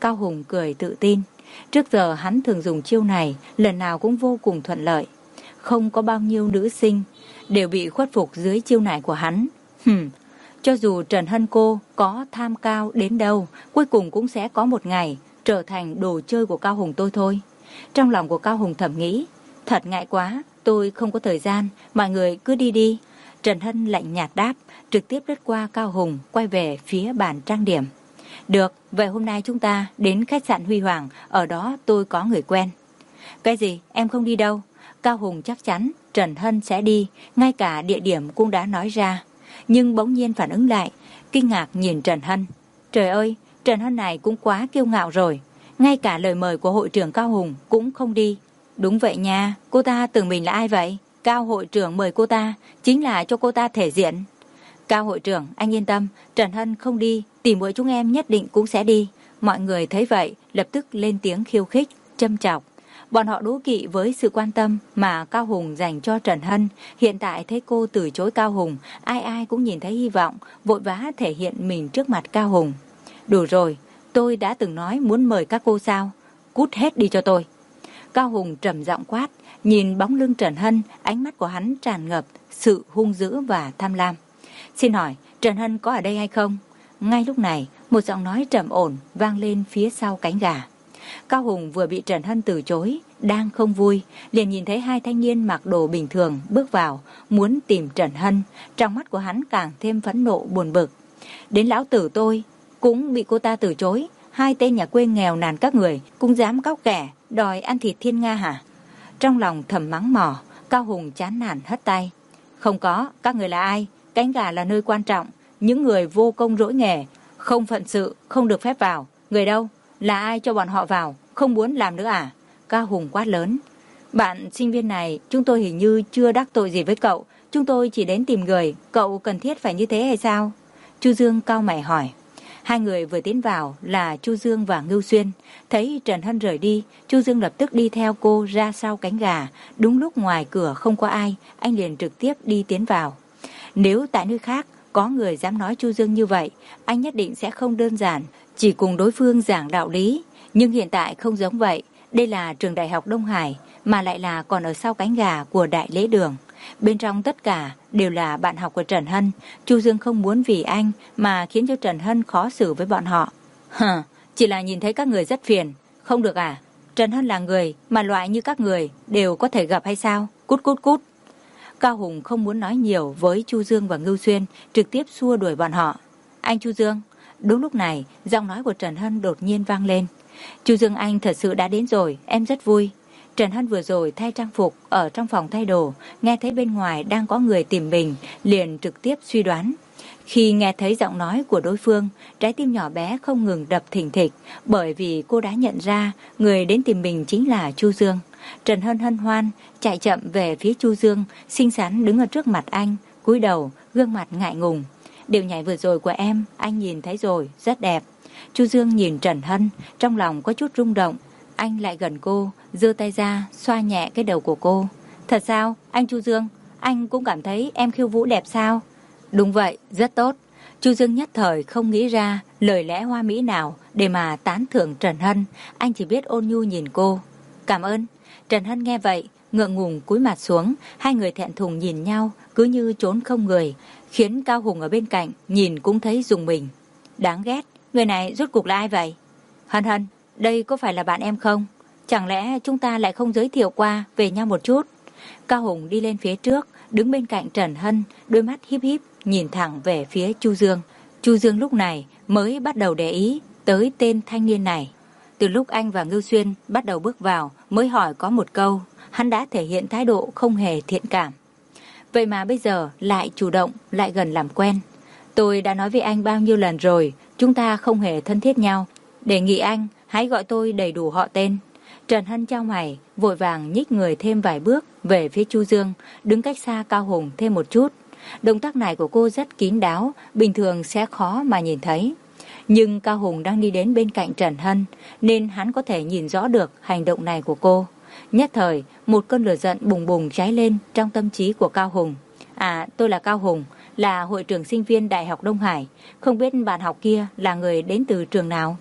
S1: Cao Hùng cười tự tin. Trước giờ hắn thường dùng chiêu này, lần nào cũng vô cùng thuận lợi. Không có bao nhiêu nữ sinh đều bị khuất phục dưới chiêu này của hắn. Hừm, cho dù Trần Hân cô có tham cao đến đâu, cuối cùng cũng sẽ có một ngày trở thành đồ chơi của Cao Hùng tôi thôi. Trong lòng của Cao Hùng thầm nghĩ, thật ngại quá, tôi không có thời gian, mọi người cứ đi đi. Trần Hân lạnh nhạt đáp, trực tiếp lướt qua Cao Hùng, quay về phía bàn trang điểm. Được, vậy hôm nay chúng ta đến khách sạn Huy Hoàng, ở đó tôi có người quen. Cái gì, em không đi đâu? Cao Hùng chắc chắn Trần Hân sẽ đi, ngay cả địa điểm cũng đã nói ra. Nhưng bỗng nhiên phản ứng lại, kinh ngạc nhìn Trần Hân. Trời ơi, Trần Hân này cũng quá kiêu ngạo rồi. Ngay cả lời mời của hội trưởng Cao Hùng cũng không đi. Đúng vậy nha, cô ta tưởng mình là ai vậy? Cao hội trưởng mời cô ta, chính là cho cô ta thể diện. Cao hội trưởng, anh yên tâm, Trần Hân không đi, tỉ muội chúng em nhất định cũng sẽ đi. Mọi người thấy vậy, lập tức lên tiếng khiêu khích, châm chọc. Bọn họ đố kỵ với sự quan tâm mà Cao Hùng dành cho Trần Hân. Hiện tại thấy cô từ chối Cao Hùng, ai ai cũng nhìn thấy hy vọng, vội vã thể hiện mình trước mặt Cao Hùng. Đủ rồi, tôi đã từng nói muốn mời các cô sao? Cút hết đi cho tôi. Cao Hùng trầm giọng quát, nhìn bóng lưng Trần Hân, ánh mắt của hắn tràn ngập sự hung dữ và tham lam. Xin hỏi, Trần Hân có ở đây hay không? Ngay lúc này, một giọng nói trầm ổn vang lên phía sau cánh gà. Cao Hùng vừa bị Trần Hân từ chối, đang không vui, liền nhìn thấy hai thanh niên mặc đồ bình thường bước vào, muốn tìm Trần Hân. Trong mắt của hắn càng thêm phẫn nộ buồn bực. Đến lão tử tôi cũng bị cô ta từ chối, hai tên nhà quê nghèo nàn các người cũng dám cóc ghẻ đòi ăn thịt thiên nga hả? Trong lòng thầm mắng mỏ, Cao Hùng chán nản hất tay. Không có, các người là ai? Cánh gà là nơi quan trọng, những người vô công rỗi nghề, không phận sự, không được phép vào. Người đâu? Là ai cho bọn họ vào? Không muốn làm nữa à? Cao Hùng quát lớn. Bạn sinh viên này, chúng tôi hình như chưa đắc tội gì với cậu, chúng tôi chỉ đến tìm người, cậu cần thiết phải như thế hay sao? Chu Dương cau mày hỏi. Hai người vừa tiến vào là Chu Dương và Ngưu Xuyên. Thấy Trần Hân rời đi, Chu Dương lập tức đi theo cô ra sau cánh gà. Đúng lúc ngoài cửa không có ai, anh liền trực tiếp đi tiến vào. Nếu tại nơi khác có người dám nói Chu Dương như vậy, anh nhất định sẽ không đơn giản chỉ cùng đối phương giảng đạo lý. Nhưng hiện tại không giống vậy, đây là trường đại học Đông Hải, mà lại là còn ở sau cánh gà của Đại Lễ Đường. Bên trong tất cả đều là bạn học của Trần Hân. Chu Dương không muốn vì anh mà khiến cho Trần Hân khó xử với bọn họ. Hờ, chỉ là nhìn thấy các người rất phiền. Không được à? Trần Hân là người mà loại như các người đều có thể gặp hay sao? Cút cút cút. Cao Hùng không muốn nói nhiều với Chu Dương và Ngưu Xuyên, trực tiếp xua đuổi bọn họ. Anh Chu Dương. Đúng lúc này, giọng nói của Trần Hân đột nhiên vang lên. Chu Dương anh thật sự đã đến rồi, em rất vui. Trần Hân vừa rồi thay trang phục ở trong phòng thay đồ, nghe thấy bên ngoài đang có người tìm mình, liền trực tiếp suy đoán. Khi nghe thấy giọng nói của đối phương, trái tim nhỏ bé không ngừng đập thình thịch, bởi vì cô đã nhận ra người đến tìm mình chính là Chu Dương. Trần Hân hân hoan, chạy chậm về phía Chu Dương, xinh xắn đứng ở trước mặt anh, cúi đầu, gương mặt ngại ngùng. Điệu nhảy vừa rồi của em, anh nhìn thấy rồi, rất đẹp. Chu Dương nhìn Trần Hân, trong lòng có chút rung động. Anh lại gần cô, giơ tay ra, xoa nhẹ cái đầu của cô. Thật sao, anh Chu Dương, anh cũng cảm thấy em khiêu vũ đẹp sao? Đúng vậy, rất tốt. Chu Dương nhất thời không nghĩ ra lời lẽ hoa mỹ nào để mà tán thưởng Trần Hân. Anh chỉ biết ôn nhu nhìn cô. Cảm ơn. Trần Hân nghe vậy, ngượng ngùng cúi mặt xuống. Hai người thẹn thùng nhìn nhau, cứ như trốn không người, khiến Cao Hùng ở bên cạnh nhìn cũng thấy rùng mình. Đáng ghét, người này rốt cuộc là ai vậy? Hân Hân, đây có phải là bạn em không? Chẳng lẽ chúng ta lại không giới thiệu qua về nhau một chút? Cao Hùng đi lên phía trước, đứng bên cạnh Trần Hân, đôi mắt híp híp nhìn thẳng về phía Chu Dương. Chu Dương lúc này mới bắt đầu để ý tới tên thanh niên này. Từ lúc anh và Ngưu Xuyên bắt đầu bước vào mới hỏi có một câu, hắn đã thể hiện thái độ không hề thiện cảm. Vậy mà bây giờ lại chủ động, lại gần làm quen. Tôi đã nói với anh bao nhiêu lần rồi, chúng ta không hề thân thiết nhau. Đề nghị anh hãy gọi tôi đầy đủ họ tên. Trần Hân chau mày, vội vàng nhích người thêm vài bước về phía Chu Dương, đứng cách xa Cao Hùng thêm một chút. Động tác này của cô rất kín đáo, bình thường sẽ khó mà nhìn thấy. Nhưng Cao Hùng đang đi đến bên cạnh Trần Hân, nên hắn có thể nhìn rõ được hành động này của cô. Nhất thời, một cơn lửa giận bùng bùng cháy lên trong tâm trí của Cao Hùng. À, tôi là Cao Hùng, là hội trưởng sinh viên Đại học Đông Hải. Không biết bạn học kia là người đến từ trường nào?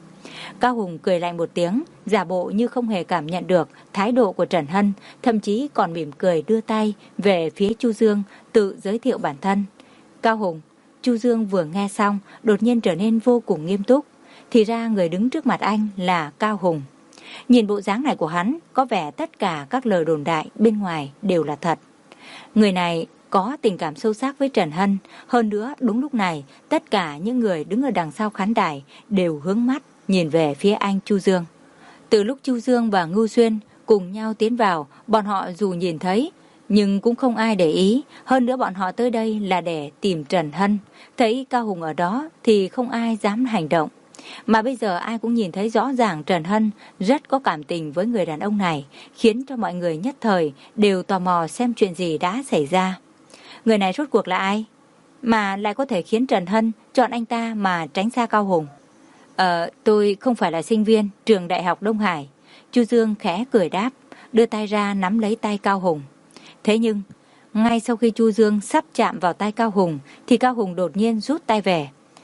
S1: Cao Hùng cười lạnh một tiếng, giả bộ như không hề cảm nhận được thái độ của Trần Hân, thậm chí còn mỉm cười đưa tay về phía Chu Dương, tự giới thiệu bản thân. Cao Hùng. Chu Dương vừa nghe xong, đột nhiên trở nên vô cùng nghiêm túc. Thì ra người đứng trước mặt anh là Cao Hùng. Nhìn bộ dáng này của hắn, có vẻ tất cả các lời đồn đại bên ngoài đều là thật. Người này có tình cảm sâu sắc với Trần Hân. Hơn nữa, đúng lúc này, tất cả những người đứng ở đằng sau khán đài đều hướng mắt nhìn về phía anh Chu Dương. Từ lúc Chu Dương và Ngưu Xuyên cùng nhau tiến vào, bọn họ dù nhìn thấy, nhưng cũng không ai để ý. Hơn nữa bọn họ tới đây là để tìm Trần Hân. Thấy Cao Hùng ở đó thì không ai dám hành động. Mà bây giờ ai cũng nhìn thấy rõ ràng Trần Hân rất có cảm tình với người đàn ông này, khiến cho mọi người nhất thời đều tò mò xem chuyện gì đã xảy ra. Người này rốt cuộc là ai? Mà lại có thể khiến Trần Hân chọn anh ta mà tránh xa Cao Hùng. Ờ, tôi không phải là sinh viên trường Đại học Đông Hải. Chu Dương khẽ cười đáp, đưa tay ra nắm lấy tay Cao Hùng. Thế nhưng, ngay sau khi Chu Dương sắp chạm vào tay Cao Hùng, thì Cao Hùng đột nhiên rút tay về.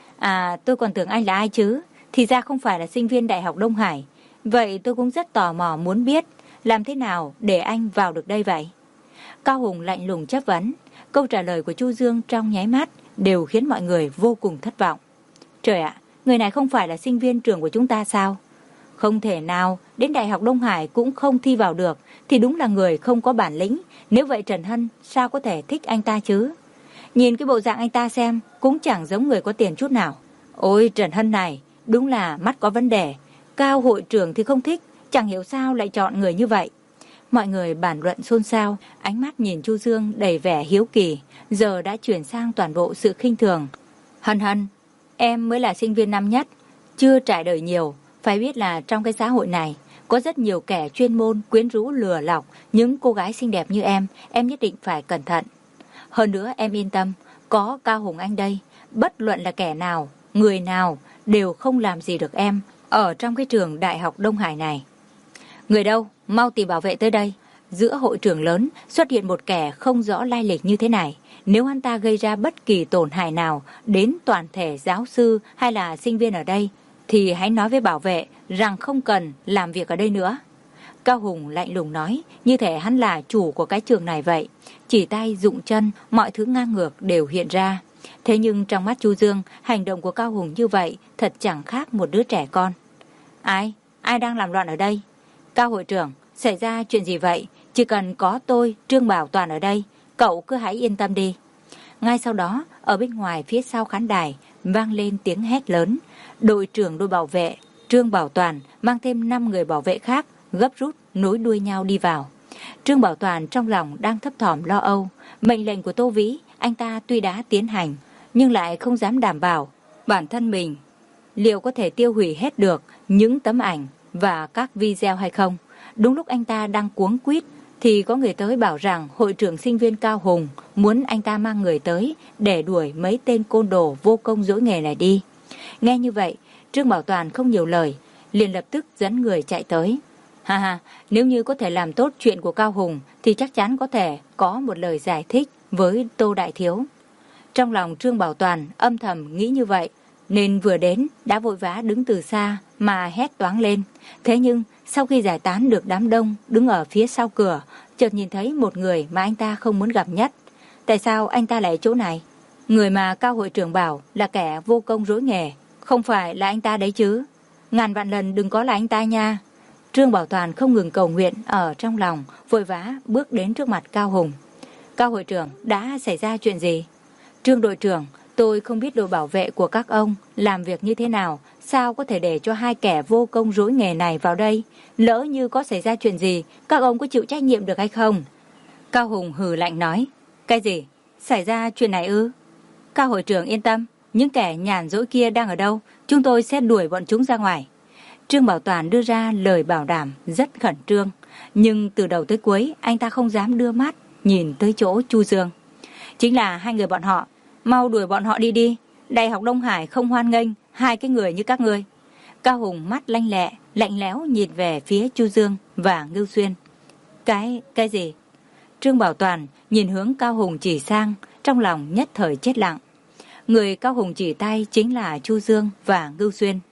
S1: À, tôi còn tưởng anh là ai chứ? Thì ra không phải là sinh viên Đại học Đông Hải. Vậy tôi cũng rất tò mò muốn biết, làm thế nào để anh vào được đây vậy? Cao Hùng lạnh lùng chất vấn. Câu trả lời của Chu Dương trong nháy mắt đều khiến mọi người vô cùng thất vọng. Trời ạ, người này không phải là sinh viên trường của chúng ta sao? Không thể nào, đến Đại học Đông Hải cũng không thi vào được, thì đúng là người không có bản lĩnh. Nếu vậy Trần Hân sao có thể thích anh ta chứ? Nhìn cái bộ dạng anh ta xem, cũng chẳng giống người có tiền chút nào. Ôi Trần Hân này, đúng là mắt có vấn đề. Cao hội trưởng thì không thích, chẳng hiểu sao lại chọn người như vậy. Mọi người bàn luận xôn xao, ánh mắt nhìn Chu Dương đầy vẻ hiếu kỳ, giờ đã chuyển sang toàn bộ sự khinh thường. Hân Hân, em mới là sinh viên năm nhất, chưa trải đời nhiều, phải biết là trong cái xã hội này có rất nhiều kẻ chuyên môn quyến rũ lừa lọc những cô gái xinh đẹp như em, em nhất định phải cẩn thận. Hơn nữa em yên tâm, có Cao Hùng anh đây, bất luận là kẻ nào, người nào đều không làm gì được em ở trong cái trường Đại học Đông Hải này. Người đâu, mau tìm bảo vệ tới đây. Giữa hội trường lớn xuất hiện một kẻ không rõ lai lịch như thế này. Nếu anh ta gây ra bất kỳ tổn hại nào đến toàn thể giáo sư hay là sinh viên ở đây, thì hãy nói với bảo vệ rằng không cần làm việc ở đây nữa. Cao Hùng lạnh lùng nói, như thể hắn là chủ của cái trường này vậy. Chỉ tay dụng chân, mọi thứ ngang ngược đều hiện ra. Thế nhưng trong mắt Chu Dương, hành động của Cao Hùng như vậy thật chẳng khác một đứa trẻ con. Ai? Ai đang làm loạn ở đây? Cao hội trưởng, xảy ra chuyện gì vậy? Chỉ cần có tôi, Trương Bảo Toàn ở đây, cậu cứ hãy yên tâm đi. Ngay sau đó, ở bên ngoài phía sau khán đài, vang lên tiếng hét lớn. Đội trưởng đội bảo vệ, Trương Bảo Toàn mang thêm năm người bảo vệ khác, gấp rút nối đuôi nhau đi vào. Trương Bảo Toàn trong lòng đang thấp thỏm lo âu. Mệnh lệnh của Tô Vĩ, anh ta tuy đã tiến hành, nhưng lại không dám đảm bảo bản thân mình liệu có thể tiêu hủy hết được những tấm ảnh và các video hay không. Đúng lúc anh ta đang cuống quýt thì có người tới bảo rằng hội trưởng sinh viên Cao Hùng muốn anh ta mang người tới để đuổi mấy tên côn đồ vô công dỗi nghề này đi. Nghe như vậy, Trương Bảo Toàn không nhiều lời, liền lập tức dẫn người chạy tới. Ha ha, nếu như có thể làm tốt chuyện của Cao Hùng thì chắc chắn có thể có một lời giải thích với Tô Đại Thiếu. Trong lòng Trương Bảo Toàn âm thầm nghĩ như vậy, nên vừa đến đã vội vã đứng từ xa mà hét toáng lên. Thế nhưng sau khi giải tán được đám đông đứng ở phía sau cửa, chợt nhìn thấy một người mà anh ta không muốn gặp nhất. Tại sao anh ta lại ở chỗ này? Người mà Cao hội trưởng bảo là kẻ vô công rối nghề, không phải là anh ta đấy chứ? Ngàn vạn lần đừng có là anh ta nha. Trương Bảo Toàn không ngừng cầu nguyện ở trong lòng, vội vã bước đến trước mặt Cao Hùng. Cao hội trưởng, đã xảy ra chuyện gì? Trương đội trưởng, tôi không biết đội bảo vệ của các ông làm việc như thế nào, sao có thể để cho hai kẻ vô công rối nghề này vào đây? Lỡ như có xảy ra chuyện gì, các ông có chịu trách nhiệm được hay không? Cao Hùng hừ lạnh nói. Cái gì? Xảy ra chuyện này ư? Cao hội trưởng yên tâm, những kẻ nhàn rỗi kia đang ở đâu, chúng tôi sẽ đuổi bọn chúng ra ngoài. Trương Bảo Toàn đưa ra lời bảo đảm rất khẩn trương, nhưng từ đầu tới cuối anh ta không dám đưa mắt nhìn tới chỗ Chu Dương. Chính là hai người bọn họ, mau đuổi bọn họ đi đi. Đại học Đông Hải không hoan nghênh hai cái người như các ngươi. Cao Hùng mắt lanh lẹ, lạnh lẽo nhìn về phía Chu Dương và Ngưu Xuyên. Cái, cái gì? Trương Bảo Toàn nhìn hướng Cao Hùng chỉ sang, trong lòng nhất thời chết lặng. Người Cao Hùng chỉ tay chính là Chu Dương và Ngưu Xuyên.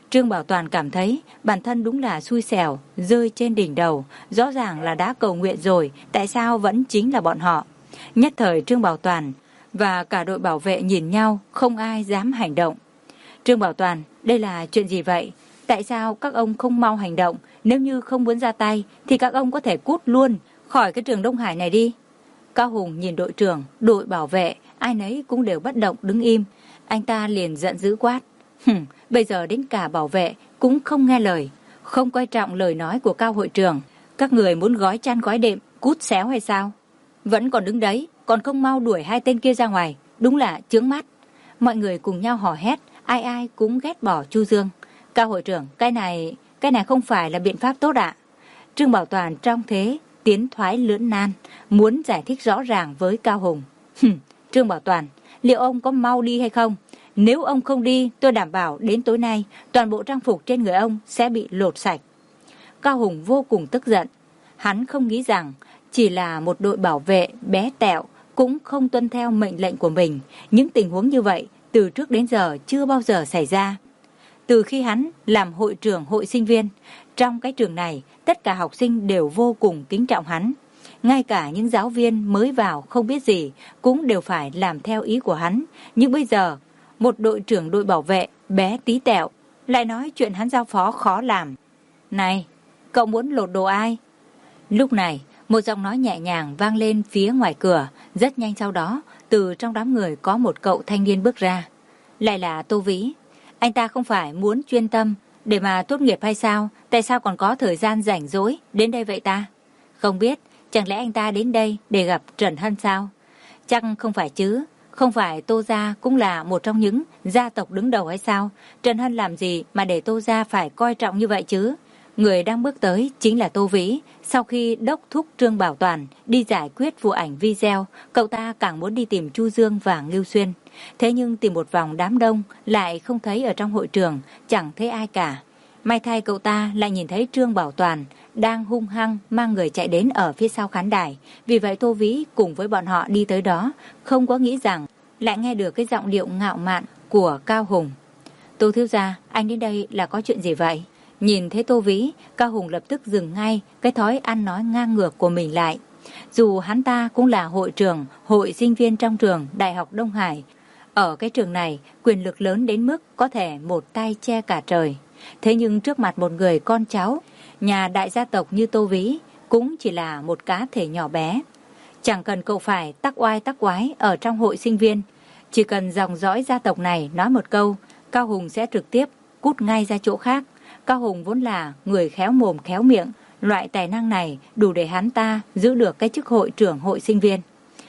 S1: Trương Bảo Toàn cảm thấy bản thân đúng là xui xẻo, rơi trên đỉnh đầu, rõ ràng là đã cầu nguyện rồi, tại sao vẫn chính là bọn họ. Nhất thời Trương Bảo Toàn và cả đội bảo vệ nhìn nhau, không ai dám hành động. Trương Bảo Toàn, đây là chuyện gì vậy? Tại sao các ông không mau hành động? Nếu như không muốn ra tay thì các ông có thể cút luôn khỏi cái trường Đông Hải này đi. Cao Hùng nhìn đội trưởng, đội bảo vệ, ai nấy cũng đều bất động đứng im. Anh ta liền giận dữ quát. Hừm, bây giờ đến cả bảo vệ cũng không nghe lời, không coi trọng lời nói của Cao hội trưởng. Các người muốn gói chăn gói đệm, cút xéo hay sao? Vẫn còn đứng đấy, còn không mau đuổi hai tên kia ra ngoài, đúng là chướng mắt. Mọi người cùng nhau hò hét, ai ai cũng ghét bỏ Chu Dương. Cao hội trưởng, cái này, cái này không phải là biện pháp tốt ạ. Trương Bảo Toàn trong thế tiến thoái lưỡng nan, muốn giải thích rõ ràng với Cao Hùng. Hừm, Trương Bảo Toàn, liệu ông có mau đi hay không? Nếu ông không đi, tôi đảm bảo đến tối nay, toàn bộ trang phục trên người ông sẽ bị lột sạch. Cao Hùng vô cùng tức giận. Hắn không nghĩ rằng chỉ là một đội bảo vệ bé tẹo cũng không tuân theo mệnh lệnh của mình. Những tình huống như vậy từ trước đến giờ chưa bao giờ xảy ra. Từ khi hắn làm hội trưởng hội sinh viên, trong cái trường này tất cả học sinh đều vô cùng kính trọng hắn. Ngay cả những giáo viên mới vào không biết gì cũng đều phải làm theo ý của hắn. Nhưng bây giờ, một đội trưởng đội bảo vệ bé tí tẹo lại nói chuyện hắn giao phó khó làm. Này, cậu muốn lột đồ ai? Lúc này, một giọng nói nhẹ nhàng vang lên phía ngoài cửa. Rất nhanh sau đó, từ trong đám người có một cậu thanh niên bước ra. Lại là Tô Vĩ. Anh ta không phải muốn chuyên tâm để mà tốt nghiệp hay sao? Tại sao còn có thời gian rảnh rỗi đến đây vậy ta? Không biết, chẳng lẽ anh ta đến đây để gặp Trần Hân sao? Chắc không phải chứ. Không phải Tô Gia cũng là một trong những gia tộc đứng đầu hay sao? Trần Hân làm gì mà để Tô Gia phải coi trọng như vậy chứ? Người đang bước tới chính là Tô Vĩ. Sau khi đốc thúc Trương Bảo Toàn đi giải quyết vụ ảnh video, cậu ta càng muốn đi tìm Chu Dương và Ngưu Xuyên. Thế nhưng tìm một vòng đám đông lại không thấy ở trong hội trường, chẳng thấy ai cả. May thay cậu ta lại nhìn thấy Trương Bảo Toàn đang hung hăng mang người chạy đến ở phía sau khán đài. Vì vậy Tô Vĩ cùng với bọn họ đi tới đó, không có nghĩ rằng lại nghe được cái giọng điệu ngạo mạn của Cao Hùng. Tô thiếu gia, anh đến đây là có chuyện gì vậy? Nhìn thấy Tô Vĩ, Cao Hùng lập tức dừng ngay cái thói ăn nói ngang ngược của mình lại. Dù hắn ta cũng là hội trưởng, hội sinh viên trong trường Đại học Đông Hải. Ở cái trường này, quyền lực lớn đến mức có thể một tay che cả trời. Thế nhưng trước mặt một người con cháu, nhà đại gia tộc như Tô Vĩ, cũng chỉ là một cá thể nhỏ bé. Chẳng cần cậu phải tắc oai tắc oái ở trong hội sinh viên. Chỉ cần dòng dõi gia tộc này nói một câu, Cao Hùng sẽ trực tiếp cút ngay ra chỗ khác. Cao Hùng vốn là người khéo mồm khéo miệng, loại tài năng này đủ để hắn ta giữ được cái chức hội trưởng hội sinh viên.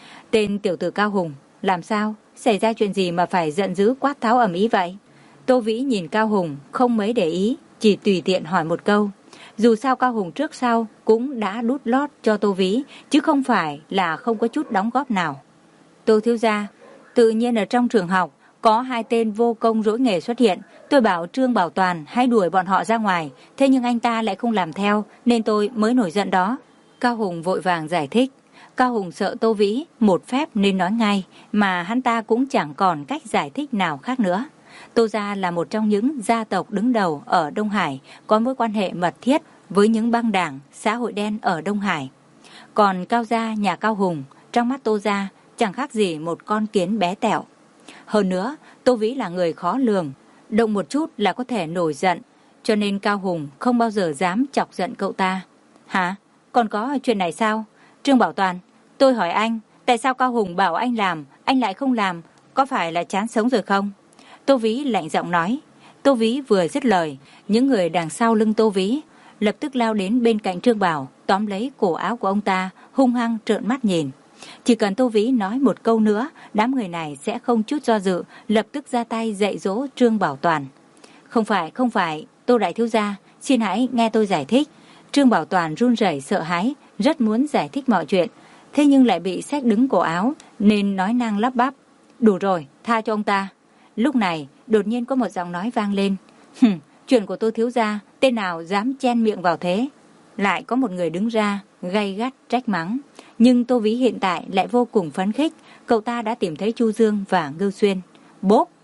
S1: Tên tiểu tử Cao Hùng, làm sao? Xảy ra chuyện gì mà phải giận dữ quát tháo ầm ĩ vậy? Tô Vĩ nhìn Cao Hùng không mấy để ý, chỉ tùy tiện hỏi một câu. Dù sao Cao Hùng trước sau cũng đã đút lót cho Tô Vĩ, chứ không phải là không có chút đóng góp nào. Tô thiếu gia, tự nhiên ở trong trường học có hai tên vô công rỗi nghề xuất hiện. Tôi bảo Trương Bảo Toàn hãy đuổi bọn họ ra ngoài, thế nhưng anh ta lại không làm theo, nên tôi mới nổi giận đó. Cao Hùng vội vàng giải thích. Cao Hùng sợ Tô Vĩ một phép nên nói ngay, mà hắn ta cũng chẳng còn cách giải thích nào khác nữa. Tô gia là một trong những gia tộc đứng đầu ở Đông Hải, có mối quan hệ mật thiết với những băng đảng, xã hội đen ở Đông Hải. Còn Cao gia nhà Cao Hùng, trong mắt Tô gia chẳng khác gì một con kiến bé tẹo. Hơn nữa, Tô Vĩ là người khó lường, động một chút là có thể nổi giận, cho nên Cao Hùng không bao giờ dám chọc giận cậu ta. Hả? Còn có chuyện này sao? Trương Bảo Toàn, tôi hỏi anh, tại sao Cao Hùng bảo anh làm, anh lại không làm, có phải là chán sống rồi không? Tô Vĩ lạnh giọng nói. Tô Vĩ vừa dứt lời, những người đằng sau lưng Tô Vĩ lập tức lao đến bên cạnh Trương Bảo, tóm lấy cổ áo của ông ta, hung hăng trợn mắt nhìn. Chỉ cần Tô Vĩ nói một câu nữa, đám người này sẽ không chút do dự, lập tức ra tay dạy dỗ Trương Bảo Toàn. Không phải, không phải, Tô đại thiếu gia, xin hãy nghe tôi giải thích. Trương Bảo Toàn run rẩy sợ hãi, rất muốn giải thích mọi chuyện, thế nhưng lại bị xách đứng cổ áo, nên nói năng lắp bắp. Đủ rồi, tha cho ông ta. Lúc này, đột nhiên có một giọng nói vang lên. Hừm, chuyện của Tô thiếu gia, tên nào dám chen miệng vào thế? Lại có một người đứng ra, gay gắt trách mắng. Nhưng Tô Vĩ hiện tại lại vô cùng phấn khích, cậu ta đã tìm thấy Chu Dương và Ngưu Xuyên. Bốp!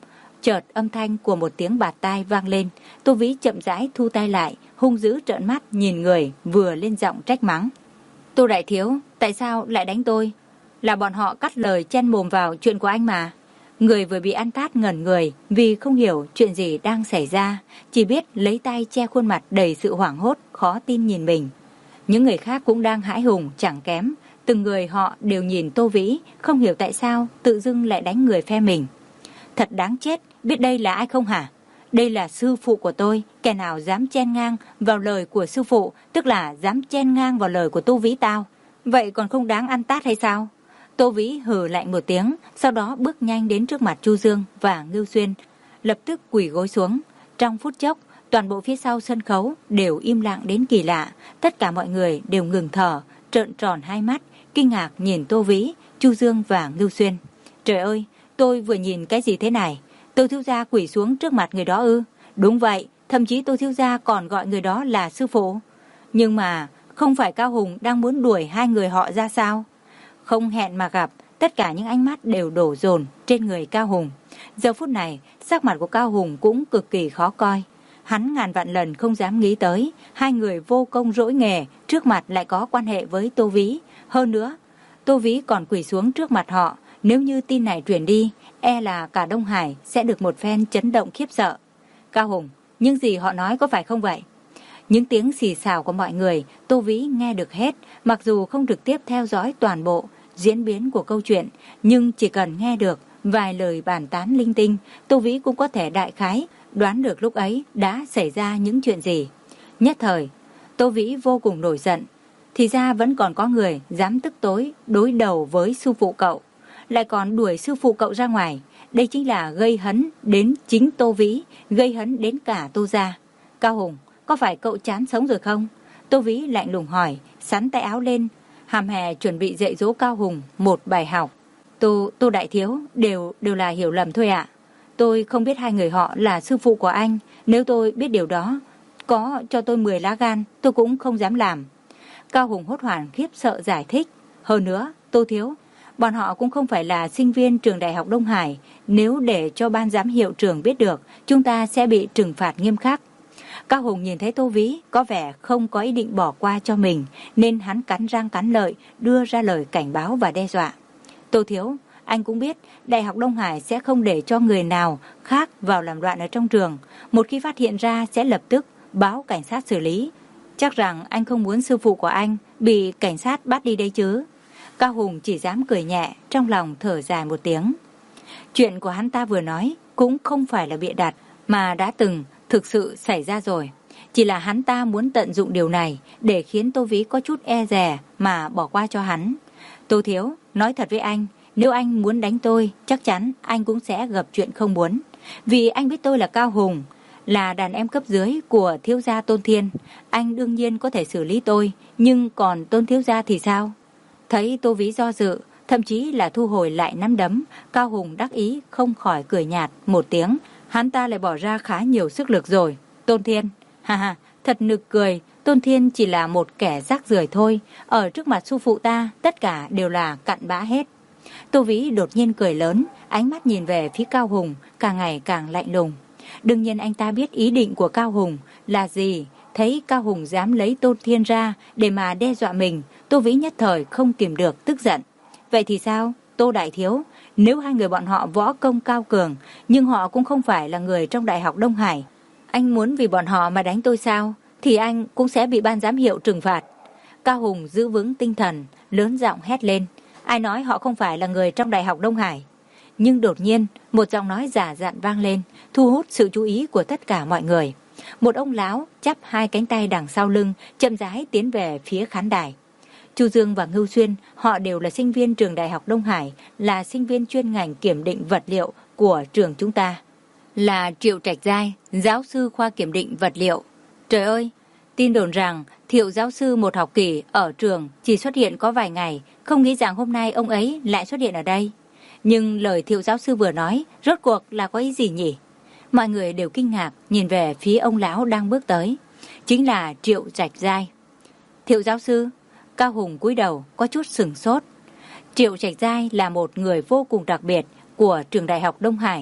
S1: Chợt âm thanh của một tiếng bạt tai vang lên. Tô Vĩ chậm rãi thu tay lại, hung dữ trợn mắt nhìn người, vừa lên giọng trách mắng. Tô đại thiếu, tại sao lại đánh tôi? Là bọn họ cắt lời chen mồm vào chuyện của anh mà. Người vừa bị ăn tát ngẩn người vì không hiểu chuyện gì đang xảy ra, chỉ biết lấy tay che khuôn mặt đầy sự hoảng hốt, khó tin nhìn mình. Những người khác cũng đang hãi hùng chẳng kém, từng người họ đều nhìn Tô Vĩ, không hiểu tại sao tự dưng lại đánh người phe mình. Thật đáng chết, biết đây là ai không hả? Đây là sư phụ của tôi, kẻ nào dám chen ngang vào lời của sư phụ, tức là dám chen ngang vào lời của Tô Vĩ tao. Vậy còn không đáng ăn tát hay sao? Tô Vĩ hừ lạnh một tiếng, sau đó bước nhanh đến trước mặt Chu Dương và Ngưu Xuyên, lập tức quỳ gối xuống. Trong phút chốc, toàn bộ phía sau sân khấu đều im lặng đến kỳ lạ, tất cả mọi người đều ngừng thở, trợn tròn hai mắt, kinh ngạc nhìn Tô Vĩ, Chu Dương và Ngưu Xuyên. Trời ơi, tôi vừa nhìn cái gì thế này? Tô thiếu gia quỳ xuống trước mặt người đó ư? Đúng vậy, thậm chí Tô thiếu gia còn gọi người đó là sư phụ. Nhưng mà không phải Cao Hùng đang muốn đuổi hai người họ ra sao? Không hẹn mà gặp, tất cả những ánh mắt đều đổ dồn trên người Cao Hùng. Giờ phút này, sắc mặt của Cao Hùng cũng cực kỳ khó coi. Hắn ngàn vạn lần không dám nghĩ tới, hai người vô công rỗi nghề, trước mặt lại có quan hệ với Tô Vĩ. Hơn nữa, Tô Vĩ còn quỳ xuống trước mặt họ, nếu như tin này truyền đi, e là cả Đông Hải sẽ được một phen chấn động khiếp sợ. Cao Hùng, những gì họ nói có phải không vậy? Những tiếng xì xào của mọi người, Tô Vĩ nghe được hết, mặc dù không trực tiếp theo dõi toàn bộ diễn biến của câu chuyện, nhưng chỉ cần nghe được vài lời bàn tán linh tinh, Tô Vĩ cũng có thể đại khái đoán được lúc ấy đã xảy ra những chuyện gì. Nhất thời, Tô Vĩ vô cùng nổi giận. Thì ra vẫn còn có người dám tức tối đối đầu với sư phụ cậu, lại còn đuổi sư phụ cậu ra ngoài. Đây chính là gây hấn đến chính Tô Vĩ, gây hấn đến cả Tô gia. Cao Hùng, có phải cậu chán sống rồi không? Tô Vĩ lạnh lùng hỏi, sắn tay áo lên, hàm hè chuẩn bị dạy dỗ Cao Hùng một bài học. Tô, Tô đại thiếu, đều đều là hiểu lầm thôi ạ. Tôi không biết hai người họ là sư phụ của anh. Nếu tôi biết điều đó, có cho tôi mười lá gan, tôi cũng không dám làm. Cao Hùng hốt hoảng khiếp sợ giải thích. Hơn nữa, Tô thiếu, bọn họ cũng không phải là sinh viên trường Đại học Đông Hải. Nếu để cho ban giám hiệu trường biết được, chúng ta sẽ bị trừng phạt nghiêm khắc. Cao Hùng nhìn thấy Tô Vĩ có vẻ không có ý định bỏ qua cho mình, nên hắn cắn răng cắn lợi, đưa ra lời cảnh báo và đe dọa. Tô thiếu, anh cũng biết Đại học Đông Hải sẽ không để cho người nào khác vào làm loạn ở trong trường. Một khi phát hiện ra sẽ lập tức báo cảnh sát xử lý. Chắc rằng anh không muốn sư phụ của anh bị cảnh sát bắt đi đấy chứ. Cao Hùng chỉ dám cười nhẹ, trong lòng thở dài một tiếng. Chuyện của hắn ta vừa nói cũng không phải là bịa đặt, mà đã từng thực sự xảy ra rồi. Chỉ là hắn ta muốn tận dụng điều này để khiến Tô Vĩ có chút e dè mà bỏ qua cho hắn. Tô thiếu, nói thật với anh, nếu anh muốn đánh tôi, chắc chắn anh cũng sẽ gặp chuyện không muốn. Vì anh biết tôi là Cao Hùng, là đàn em cấp dưới của thiếu gia Tôn Thiên. Anh đương nhiên có thể xử lý tôi, nhưng còn Tôn thiếu gia thì sao? Thấy Tô Vĩ do dự, thậm chí là thu hồi lại nắm đấm, Cao Hùng đắc ý không khỏi cười nhạt một tiếng. Hắn ta lại bỏ ra khá nhiều sức lực rồi. Tôn Thiên, ha ha, thật nực cười. Tôn Thiên chỉ là một kẻ rác rưởi thôi. Ở trước mặt sư phụ ta, tất cả đều là cặn bã hết. Tô Vĩ đột nhiên cười lớn, ánh mắt nhìn về phía Cao Hùng, càng ngày càng lạnh lùng. Đương nhiên anh ta biết ý định của Cao Hùng là gì. Thấy Cao Hùng dám lấy Tôn Thiên ra để mà đe dọa mình, Tô Vĩ nhất thời không kìm được tức giận. Vậy thì sao, Tô đại thiếu? Nếu hai người bọn họ võ công cao cường, nhưng họ cũng không phải là người trong Đại học Đông Hải, anh muốn vì bọn họ mà đánh tôi sao? Thì anh cũng sẽ bị ban giám hiệu trừng phạt. Cao Hùng giữ vững tinh thần, lớn giọng hét lên. Ai nói họ không phải là người trong Đại học Đông Hải? Nhưng đột nhiên, một giọng nói giả dặn vang lên, thu hút sự chú ý của tất cả mọi người. Một ông lão chắp hai cánh tay đằng sau lưng, chậm rãi tiến về phía khán đài. Chu Dương và Ngưu Xuyên, họ đều là sinh viên trường Đại học Đông Hải, là sinh viên chuyên ngành kiểm định vật liệu của trường chúng ta. Là Triệu Trạch Giai, giáo sư khoa kiểm định vật liệu. Trời ơi, tin đồn rằng Thiệu giáo sư một học kỳ ở trường chỉ xuất hiện có vài ngày, không nghĩ rằng hôm nay ông ấy lại xuất hiện ở đây. Nhưng lời Thiệu giáo sư vừa nói, rốt cuộc là có ý gì nhỉ? Mọi người đều kinh ngạc nhìn về phía ông lão đang bước tới. Chính là Triệu Trạch Giai. Thiệu giáo sư? Cao Hùng cúi đầu có chút sửng sốt. Triệu Trạch Giai là một người vô cùng đặc biệt của trường Đại học Đông Hải.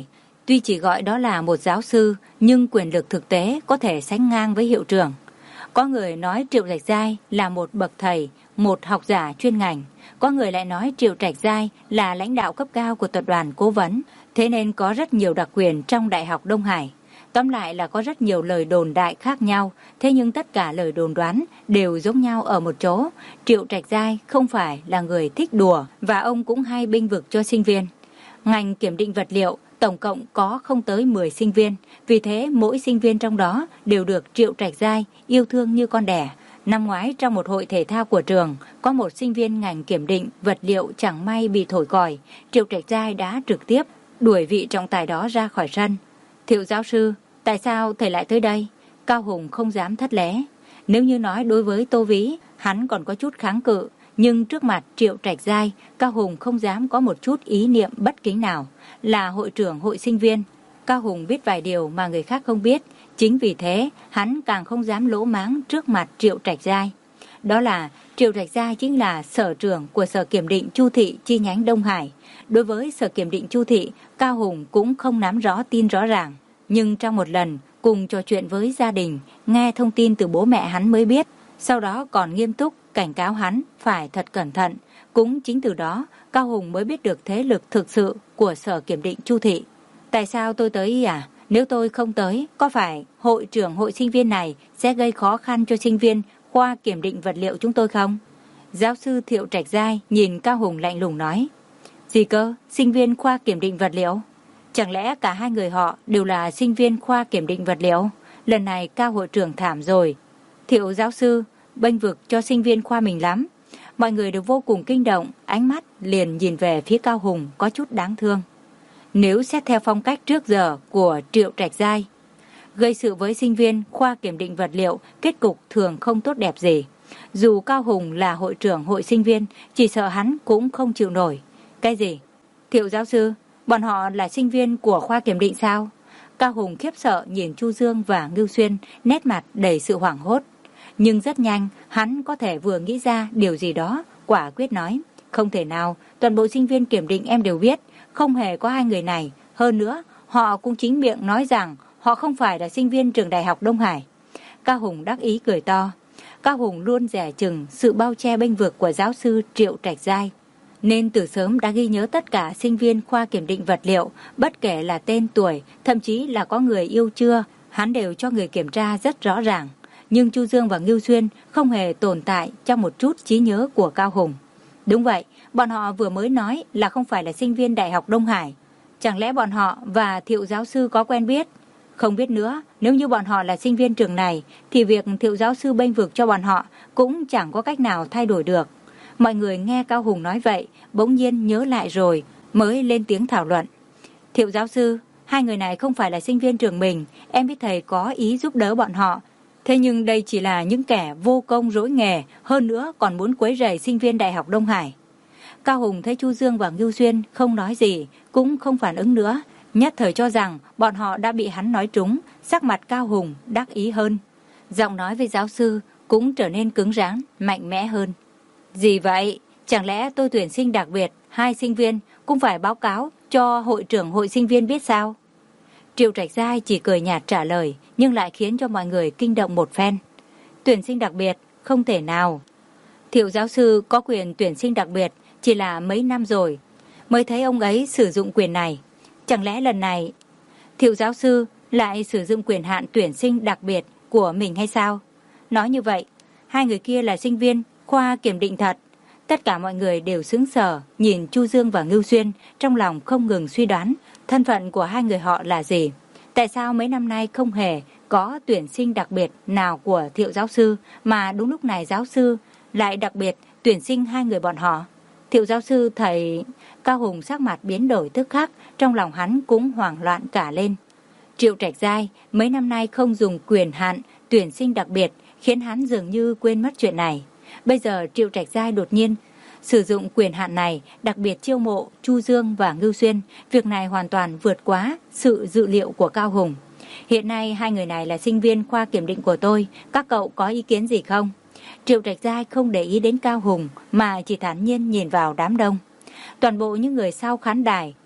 S1: Tuy chỉ gọi đó là một giáo sư, nhưng quyền lực thực tế có thể sánh ngang với hiệu trưởng. Có người nói Triệu Trạch Giai là một bậc thầy, một học giả chuyên ngành. Có người lại nói Triệu Trạch Giai là lãnh đạo cấp cao của tập đoàn cố vấn, thế nên có rất nhiều đặc quyền trong Đại học Đông Hải. Tóm lại là có rất nhiều lời đồn đại khác nhau, thế nhưng tất cả lời đồn đoán đều giống nhau ở một chỗ. Triệu Trạch Giai không phải là người thích đùa và ông cũng hay bênh vực cho sinh viên. Ngành kiểm định vật liệu tổng cộng có không tới mười sinh viên, vì thế mỗi sinh viên trong đó đều được Triệu Trạch Giai yêu thương như con đẻ. Năm ngoái trong một hội thể thao của trường, có một sinh viên ngành kiểm định vật liệu chẳng may bị thổi còi, Triệu Trạch Giai đã trực tiếp đuổi vị trọng tài đó ra khỏi sân. Thiệu giáo sư, tại sao thầy lại tới đây? Cao Hùng không dám thất lễ. Nếu như nói đối với Tô Vĩ, hắn còn có chút kháng cự, nhưng trước mặt Triệu Trạch Giai, Cao Hùng không dám có một chút ý niệm bất kính nào. Là hội trưởng hội sinh viên, Cao Hùng biết vài điều mà người khác không biết, chính vì thế hắn càng không dám lỗ máng trước mặt Triệu Trạch Giai. Đó là Triệu Trạch Giai chính là sở trưởng của Sở Kiểm định Chu Thị chi nhánh Đông Hải. Đối với Sở Kiểm định Chu Thị, Cao Hùng cũng không nắm rõ tin rõ ràng, nhưng trong một lần cùng trò chuyện với gia đình, nghe thông tin từ bố mẹ hắn mới biết, sau đó còn nghiêm túc cảnh cáo hắn phải thật cẩn thận. Cũng chính từ đó, Cao Hùng mới biết được thế lực thực sự của Sở Kiểm định Chu Thị. Tại sao tôi tới à? Nếu tôi không tới, có phải hội trưởng hội sinh viên này sẽ gây khó khăn cho sinh viên khoa kiểm định vật liệu chúng tôi không? Giáo sư Thiệu Trạch Giai nhìn Cao Hùng lạnh lùng nói. Gì cơ? Sinh viên khoa kiểm định vật liệu? Chẳng lẽ cả hai người họ đều là sinh viên khoa kiểm định vật liệu? Lần này Cao hội trưởng thảm rồi. Thiệu giáo sư bênh vực cho sinh viên khoa mình lắm. Mọi người đều vô cùng kinh động, ánh mắt liền nhìn về phía Cao Hùng có chút đáng thương. Nếu xét theo phong cách trước giờ của Triệu Trạch Giai, gây sự với sinh viên khoa kiểm định vật liệu, kết cục thường không tốt đẹp gì. Dù Cao Hùng là hội trưởng hội sinh viên, chỉ sợ hắn cũng không chịu nổi. Cái gì? Thiệu giáo sư, bọn họ là sinh viên của khoa kiểm định sao? Cao Hùng khiếp sợ nhìn Chu Dương và Ngưu Xuyên, nét mặt đầy sự hoảng hốt. Nhưng rất nhanh, hắn có thể vừa nghĩ ra điều gì đó, quả quyết nói. Không thể nào, toàn bộ sinh viên kiểm định em đều biết, không hề có hai người này. Hơn nữa, họ cũng chính miệng nói rằng họ không phải là sinh viên trường Đại học Đông Hải. Cao Hùng đắc ý cười to. Cao Hùng luôn dè chừng sự bao che bênh vực của giáo sư Triệu Trạch Giai, nên từ sớm đã ghi nhớ tất cả sinh viên khoa kiểm định vật liệu, bất kể là tên tuổi, thậm chí là có người yêu chưa, hắn đều cho người kiểm tra rất rõ ràng. Nhưng Chu Dương và Ngưu Xuyên không hề tồn tại trong một chút trí nhớ của Cao Hùng. Đúng vậy, bọn họ vừa mới nói là không phải là sinh viên Đại học Đông Hải. Chẳng lẽ bọn họ và Thiệu giáo sư có quen biết? Không biết nữa, nếu như bọn họ là sinh viên trường này, thì việc Thiệu giáo sư bênh vực cho bọn họ cũng chẳng có cách nào thay đổi được. Mọi người nghe Cao Hùng nói vậy, bỗng nhiên nhớ lại rồi, mới lên tiếng thảo luận. Thiệu giáo sư, hai người này không phải là sinh viên trường mình, em biết thầy có ý giúp đỡ bọn họ. Thế nhưng đây chỉ là những kẻ vô công rỗi nghề, hơn nữa còn muốn quấy rầy sinh viên Đại học Đông Hải. Cao Hùng thấy Chu Dương và Ngưu Xuyên không nói gì, cũng không phản ứng nữa, nhất thời cho rằng bọn họ đã bị hắn nói trúng, sắc mặt Cao Hùng đắc ý hơn. Giọng nói với giáo sư cũng trở nên cứng rắn, mạnh mẽ hơn. Gì vậy? Chẳng lẽ tôi tuyển sinh đặc biệt, hai sinh viên cũng phải báo cáo cho hội trưởng hội sinh viên biết sao? Triệu Trạch Giai chỉ cười nhạt trả lời, nhưng lại khiến cho mọi người kinh động một phen. Tuyển sinh đặc biệt, không thể nào. Thiệu giáo sư có quyền tuyển sinh đặc biệt, chỉ là mấy năm rồi mới thấy ông ấy sử dụng quyền này. Chẳng lẽ lần này Thiệu giáo sư lại sử dụng quyền hạn tuyển sinh đặc biệt của mình hay sao? Nói như vậy, hai người kia là sinh viên khoa kiểm định thật. Tất cả mọi người đều sững sờ nhìn Chu Dương và Ngưu Xuyên, trong lòng không ngừng suy đoán thân phận của hai người họ là gì. Tại sao mấy năm nay không hề có tuyển sinh đặc biệt nào của Thiệu giáo sư, mà đúng lúc này giáo sư lại đặc biệt tuyển sinh hai người bọn họ? Thiệu giáo sư thầy... Cao Hùng sắc mặt biến đổi tức khắc, trong lòng hắn cũng hoảng loạn cả lên. Triệu Trạch Giai mấy năm nay không dùng quyền hạn tuyển sinh đặc biệt, khiến hắn dường như quên mất chuyện này. Bây giờ Triệu Trạch Giai đột nhiên sử dụng quyền hạn này, đặc biệt chiêu mộ Chu Dương và Ngưu Xuyên. Việc này hoàn toàn vượt quá sự dự liệu của Cao Hùng. Hiện nay hai người này là sinh viên khoa kiểm định của tôi, các cậu có ý kiến gì không? Triệu Trạch Giai không để ý đến Cao Hùng, mà chỉ thản nhiên nhìn vào đám đông. Toàn bộ những người sau khán đài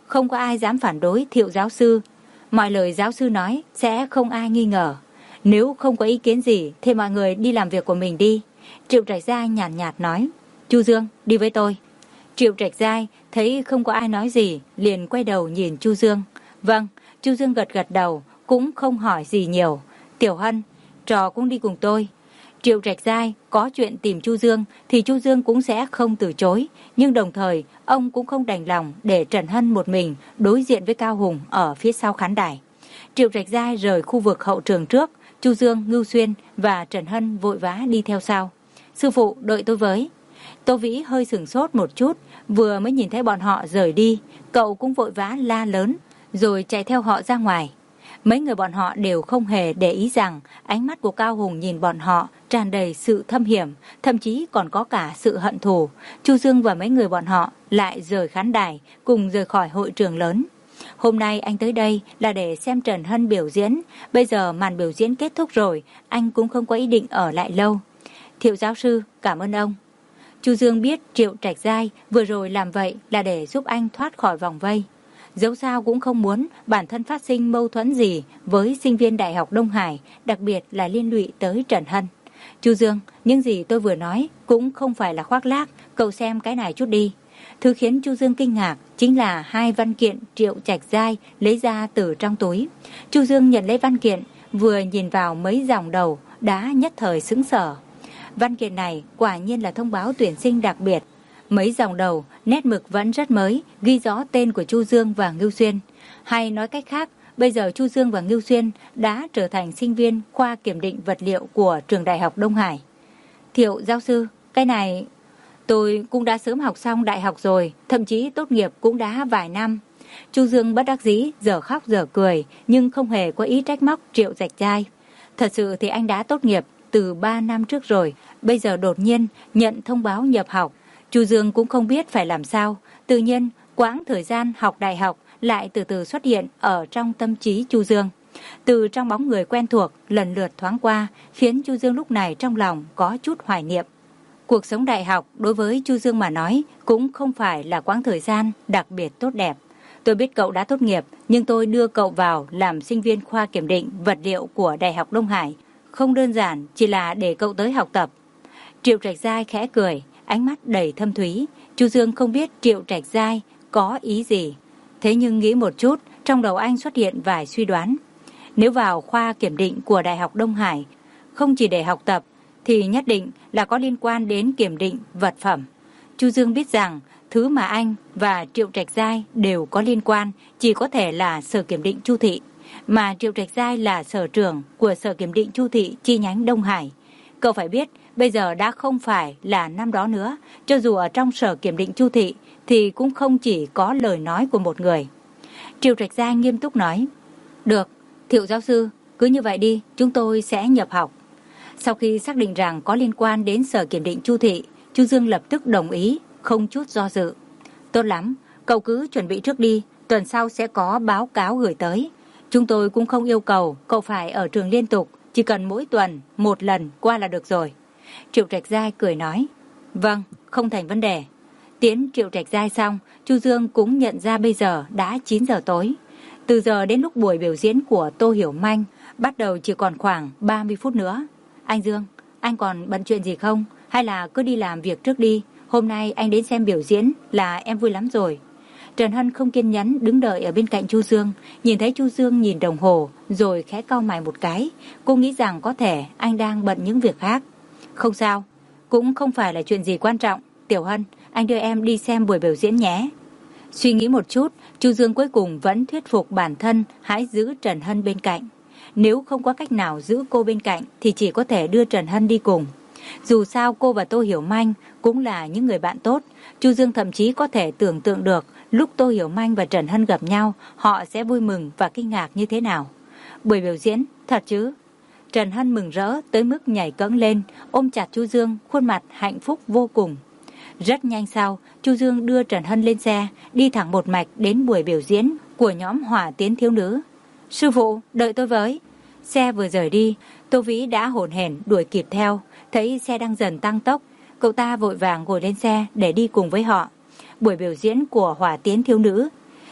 S1: không có ai dám phản đối Thiệu giáo sư. Mọi lời giáo sư nói sẽ không ai nghi ngờ. Nếu không có ý kiến gì thì mọi người đi làm việc của mình đi. Triệu Trạch Giai nhàn nhạt, nhạt nói. Chu Dương, đi với tôi. Triệu Trạch Giai thấy không có ai nói gì, liền quay đầu nhìn Chu Dương. Vâng, Chu Dương gật gật đầu, cũng không hỏi gì nhiều. Tiểu Hân, trò cũng đi cùng tôi. Triệu Trạch Giai có chuyện tìm Chu Dương thì Chu Dương cũng sẽ không từ chối, nhưng đồng thời ông cũng không đành lòng để Trần Hân một mình đối diện với Cao Hùng ở phía sau khán đài. Triệu Trạch Giai rời khu vực hậu trường trước, Chu Dương, Ngưu Xuyên và Trần Hân vội vã đi theo sau. Sư phụ, đợi tôi với. Tô Vĩ hơi sửng sốt một chút, vừa mới nhìn thấy bọn họ rời đi, cậu cũng vội vã la lớn, rồi chạy theo họ ra ngoài. Mấy người bọn họ đều không hề để ý rằng ánh mắt của Cao Hùng nhìn bọn họ tràn đầy sự thâm hiểm, thậm chí còn có cả sự hận thù. Chu Dương và mấy người bọn họ lại rời khán đài, cùng rời khỏi hội trường lớn. Hôm nay anh tới đây là để xem Trần Hân biểu diễn, bây giờ màn biểu diễn kết thúc rồi, anh cũng không có ý định ở lại lâu. Thiệu giáo sư, cảm ơn ông. Chu Dương biết Triệu Trạch Giai vừa rồi làm vậy là để giúp anh thoát khỏi vòng vây. Dẫu sao cũng không muốn bản thân phát sinh mâu thuẫn gì với sinh viên Đại học Đông Hải, đặc biệt là liên lụy tới Trần Hân. Chu Dương, những gì tôi vừa nói cũng không phải là khoác lác, cậu xem cái này chút đi. Thứ khiến Chu Dương kinh ngạc chính là hai văn kiện Triệu Trạch Giai lấy ra từ trong túi. Chu Dương nhận lấy văn kiện, vừa nhìn vào mấy dòng đầu đã nhất thời sững sờ. Văn kiện này quả nhiên là thông báo tuyển sinh đặc biệt. Mấy dòng đầu, nét mực vẫn rất mới, ghi rõ tên của Chu Dương và Ngưu Xuyên. Hay nói cách khác, bây giờ Chu Dương và Ngưu Xuyên đã trở thành sinh viên khoa kiểm định vật liệu của trường Đại học Đông Hải. Thiệu giáo sư, cái này... Tôi cũng đã sớm học xong đại học rồi, thậm chí tốt nghiệp cũng đã vài năm. Chu Dương bất đắc dĩ, giờ khóc giờ cười, nhưng không hề có ý trách móc Triệu Trạch Giai. Thật sự thì anh đã tốt nghiệp từ ba năm trước rồi, bây giờ đột nhiên nhận thông báo nhập học. Chu Dương cũng không biết phải làm sao, tự nhiên quãng thời gian học đại học lại từ từ xuất hiện ở trong tâm trí Chu Dương. Từ trong bóng người quen thuộc lần lượt thoáng qua, khiến Chu Dương lúc này trong lòng có chút hoài niệm. Cuộc sống đại học đối với Chu Dương mà nói cũng không phải là quãng thời gian đặc biệt tốt đẹp. Tôi biết cậu đã tốt nghiệp, nhưng tôi đưa cậu vào làm sinh viên khoa kiểm định vật liệu của Đại học Đông Hải. Không đơn giản chỉ là để cậu tới học tập. Triệu Trạch Giai khẽ cười, ánh mắt đầy thâm thúy. Chu Dương không biết Triệu Trạch Giai có ý gì. Thế nhưng nghĩ một chút, trong đầu anh xuất hiện vài suy đoán. Nếu vào khoa kiểm định của Đại học Đông Hải, không chỉ để học tập, thì nhất định là có liên quan đến kiểm định vật phẩm. Chu Dương biết rằng thứ mà anh và Triệu Trạch Giai đều có liên quan chỉ có thể là sở kiểm định Chu Thị, mà Triệu Trạch Giai là sở trưởng của sở kiểm định Chu Thị chi nhánh Đông Hải. Cậu phải biết, bây giờ đã không phải là năm đó nữa, cho dù ở trong sở kiểm định Chu Thị thì cũng không chỉ có lời nói của một người. Triệu Trạch Giai nghiêm túc nói, được, Thiệu giáo sư, cứ như vậy đi, chúng tôi sẽ nhập học. Sau khi xác định rằng có liên quan đến sở kiểm định Chu Thị, Chu Dương lập tức đồng ý, không chút do dự. Tốt lắm, cậu cứ chuẩn bị trước đi, tuần sau sẽ có báo cáo gửi tới. Chúng tôi cũng không yêu cầu cậu phải ở trường liên tục, chỉ cần mỗi tuần một lần qua là được rồi. Triệu Trạch Giai cười nói, vâng, không thành vấn đề. Tiễn Triệu Trạch Giai xong, Chu Dương cũng nhận ra bây giờ đã chín giờ tối. Từ giờ đến lúc buổi biểu diễn của Tô Hiểu Manh bắt đầu chỉ còn khoảng ba mươi phút nữa. Anh Dương, anh còn bận chuyện gì không? Hay là cứ đi làm việc trước đi? Hôm nay anh đến xem biểu diễn là em vui lắm rồi. Trần Hân không kiên nhẫn đứng đợi ở bên cạnh Chu Dương. Nhìn thấy Chu Dương nhìn đồng hồ rồi khẽ cau mày một cái. Cô nghĩ rằng có thể anh đang bận những việc khác. Không sao, cũng không phải là chuyện gì quan trọng. Tiểu Hân, anh đưa em đi xem buổi biểu diễn nhé. Suy nghĩ một chút, Chu Dương cuối cùng vẫn thuyết phục bản thân hãy giữ Trần Hân bên cạnh. Nếu không có cách nào giữ cô bên cạnh thì chỉ có thể đưa Trần Hân đi cùng. Dù sao cô và Tô Hiểu Manh cũng là những người bạn tốt. Chu Dương thậm chí có thể tưởng tượng được lúc Tô Hiểu Manh và Trần Hân gặp nhau, họ sẽ vui mừng và kinh ngạc như thế nào. Buổi biểu diễn, thật chứ? Trần Hân mừng rỡ tới mức nhảy cẫng lên, ôm chặt Chu Dương, khuôn mặt hạnh phúc vô cùng. Rất nhanh sau, Chu Dương đưa Trần Hân lên xe, đi thẳng một mạch đến buổi biểu diễn của nhóm Hỏa Tiến Thiếu Nữ. Sư phụ, đợi tôi với. Xe vừa rời đi, Tô Vĩ đã hổn hển đuổi kịp theo, thấy xe đang dần tăng tốc, cậu ta vội vàng ngồi lên xe để đi cùng với họ. Buổi biểu diễn của Hỏa Tiến Thiếu Nữ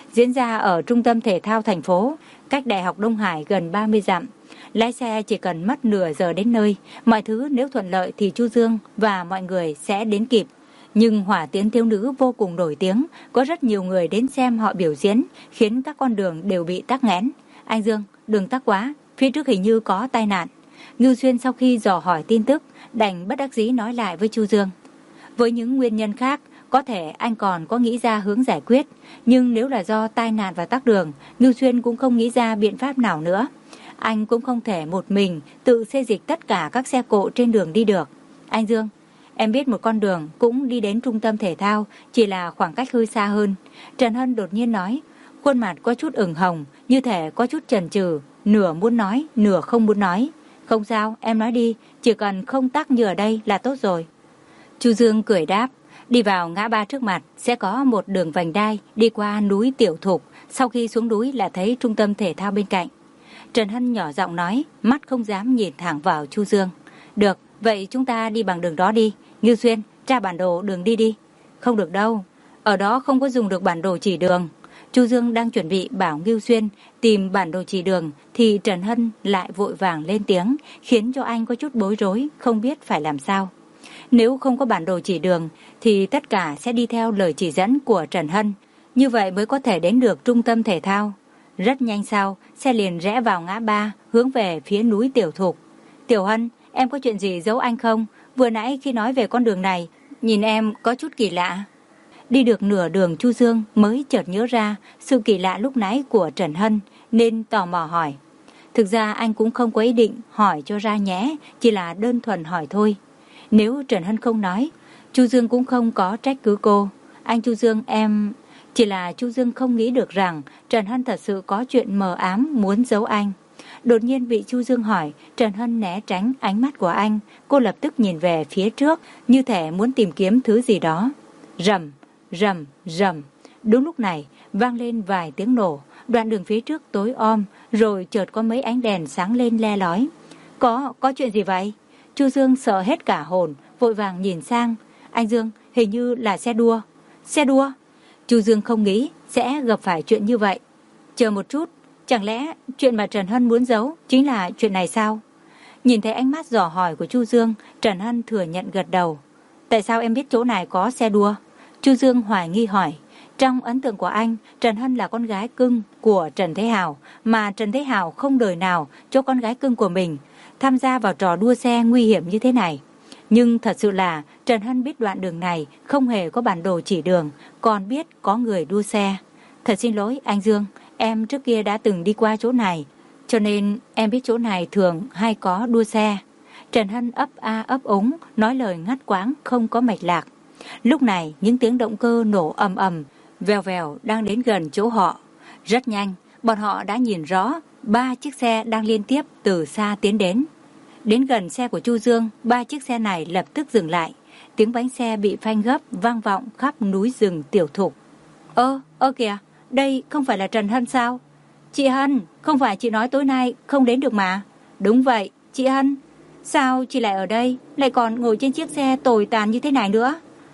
S1: diễn ra ở trung tâm thể thao thành phố, cách Đại học Đông Hải gần ba mươi dặm. Lái xe chỉ cần mất nửa giờ đến nơi, mọi thứ nếu thuận lợi thì Chu Dương và mọi người sẽ đến kịp. Nhưng hỏa tiễn thiếu nữ vô cùng nổi tiếng, có rất nhiều người đến xem họ biểu diễn, khiến các con đường đều bị tắc nghẽn. Anh Dương, đường tắc quá, phía trước hình như có tai nạn. Ngưu Xuyên sau khi dò hỏi tin tức, đành bất đắc dĩ nói lại với Chu Dương. Với những nguyên nhân khác, có thể anh còn có nghĩ ra hướng giải quyết, nhưng nếu là do tai nạn và tắc đường, Ngưu Xuyên cũng không nghĩ ra biện pháp nào nữa. Anh cũng không thể một mình tự xê dịch tất cả các xe cộ trên đường đi được. Anh Dương, em biết một con đường cũng đi đến trung tâm thể thao, chỉ là khoảng cách hơi xa hơn. Trần Hân đột nhiên nói, khuôn mặt có chút ửng hồng, như thể có chút chần chừ, nửa muốn nói, nửa không muốn nói. Không sao, em nói đi, chỉ cần không tắc như ở đây là tốt rồi. Chu Dương cười đáp, đi vào ngã ba trước mặt sẽ có một đường vành đai đi qua núi Tiểu Thục, sau khi xuống núi là thấy trung tâm thể thao bên cạnh. Trần Hân nhỏ giọng nói, mắt không dám nhìn thẳng vào Chu Dương. Được, vậy chúng ta đi bằng đường đó đi. Ngưu Xuyên, tra bản đồ đường đi đi. Không được đâu, ở đó không có dùng được bản đồ chỉ đường. Chu Dương đang chuẩn bị bảo Ngưu Xuyên tìm bản đồ chỉ đường thì Trần Hân lại vội vàng lên tiếng, khiến cho anh có chút bối rối, không biết phải làm sao. Nếu không có bản đồ chỉ đường thì tất cả sẽ đi theo lời chỉ dẫn của Trần Hân, như vậy mới có thể đến được trung tâm thể thao. Rất nhanh sau, xe liền rẽ vào ngã ba, hướng về phía núi Tiểu Thục. Tiểu Hân, em có chuyện gì giấu anh không? Vừa nãy khi nói về con đường này, nhìn em có chút kỳ lạ. Đi được nửa đường Chu Dương mới chợt nhớ ra sự kỳ lạ lúc nãy của Trần Hân, nên tò mò hỏi. Thực ra anh cũng không có ý định hỏi cho ra nhé, chỉ là đơn thuần hỏi thôi. Nếu Trần Hân không nói, Chu Dương cũng không có trách cứ cô. Anh Chu Dương, em... Chỉ là Chu Dương không nghĩ được rằng Trần Hân thật sự có chuyện mờ ám muốn giấu anh. Đột nhiên bị Chu Dương hỏi, Trần Hân né tránh ánh mắt của anh. Cô lập tức nhìn về phía trước, như thể muốn tìm kiếm thứ gì đó. Rầm, rầm, rầm. Đúng lúc này, vang lên vài tiếng nổ. Đoạn đường phía trước tối om, rồi chợt có mấy ánh đèn sáng lên le lói. Có, có chuyện gì vậy? Chu Dương sợ hết cả hồn, vội vàng nhìn sang. Anh Dương, hình như là xe đua. Xe đua? Chu Dương không nghĩ sẽ gặp phải chuyện như vậy. Chờ một chút, chẳng lẽ chuyện mà Trần Hân muốn giấu chính là chuyện này sao? Nhìn thấy ánh mắt dò hỏi của Chu Dương, Trần Hân thừa nhận gật đầu. Tại sao em biết chỗ này có xe đua? Chu Dương hoài nghi hỏi. Trong ấn tượng của anh, Trần Hân là con gái cưng của Trần Thế Hào, mà Trần Thế Hào không đời nào cho con gái cưng của mình tham gia vào trò đua xe nguy hiểm như thế này. Nhưng thật sự là Trần Hân biết đoạn đường này không hề có bản đồ chỉ đường, còn biết có người đua xe. Thật xin lỗi anh Dương, em trước kia đã từng đi qua chỗ này, cho nên em biết chỗ này thường hay có đua xe. Trần Hân ấp a ấp úng, nói lời ngắt quãng không có mạch lạc. Lúc này những tiếng động cơ nổ ầm ầm, vèo vèo đang đến gần chỗ họ. Rất nhanh, bọn họ đã nhìn rõ ba chiếc xe đang liên tiếp từ xa tiến đến. Đến gần xe của Chu Dương, ba chiếc xe này lập tức dừng lại. Tiếng bánh xe bị phanh gấp vang vọng khắp núi rừng Tiểu Thục. Ơ, ơ kìa, đây không phải là Trần Hân sao? Chị Hân, không phải chị nói tối nay không đến được mà. Đúng vậy, chị Hân. Sao chị lại ở đây, lại còn ngồi trên chiếc xe tồi tàn như thế này nữa?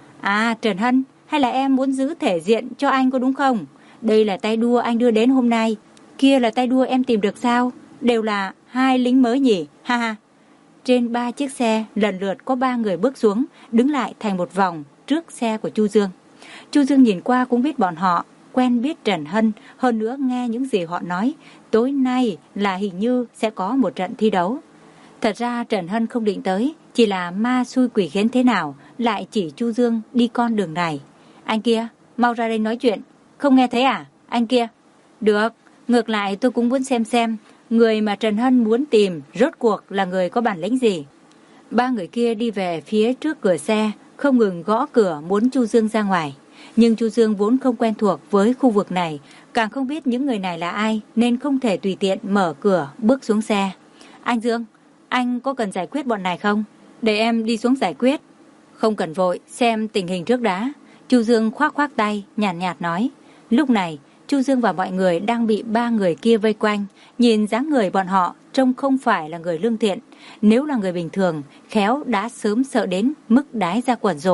S1: À, Trần Hân, hay là em muốn giữ thể diện cho anh có đúng không? Đây là tay đua anh đưa đến hôm nay, kia là tay đua em tìm được sao? Đều là hai lính mới nhỉ, ha ha. Trên ba chiếc xe lần lượt có ba người bước xuống, đứng lại thành một vòng trước xe của Chu Dương. Chu Dương nhìn qua cũng biết bọn họ quen biết Trần Hân, hơn nữa nghe những gì họ nói, tối nay là hình như sẽ có một trận thi đấu. Thật ra Trần Hân không định tới, chỉ là ma xui quỷ khiến thế nào lại chỉ Chu Dương đi con đường này. Anh kia, mau ra đây nói chuyện, không nghe thấy à? Anh kia. Được, ngược lại tôi cũng muốn xem xem người mà Trần Hân muốn tìm rốt cuộc là người có bản lĩnh gì. Ba người kia đi về phía trước cửa xe, không ngừng gõ cửa muốn Chu Dương ra ngoài. Nhưng Chu Dương vốn không quen thuộc với khu vực này, càng không biết những người này là ai, nên không thể tùy tiện mở cửa bước xuống xe. Anh Dương, anh có cần giải quyết bọn này không? Để em đi xuống giải quyết. Không cần vội, xem tình hình trước đã. Chu Dương khoác khoác tay, nhàn nhạt, nhạt nói. Lúc này, Chu Dương và mọi người đang bị ba người kia vây quanh. Nhìn dáng người bọn họ trông không phải là người lương thiện. Nếu là người bình thường, khéo đã sớm sợ đến mức đái ra quần rồi.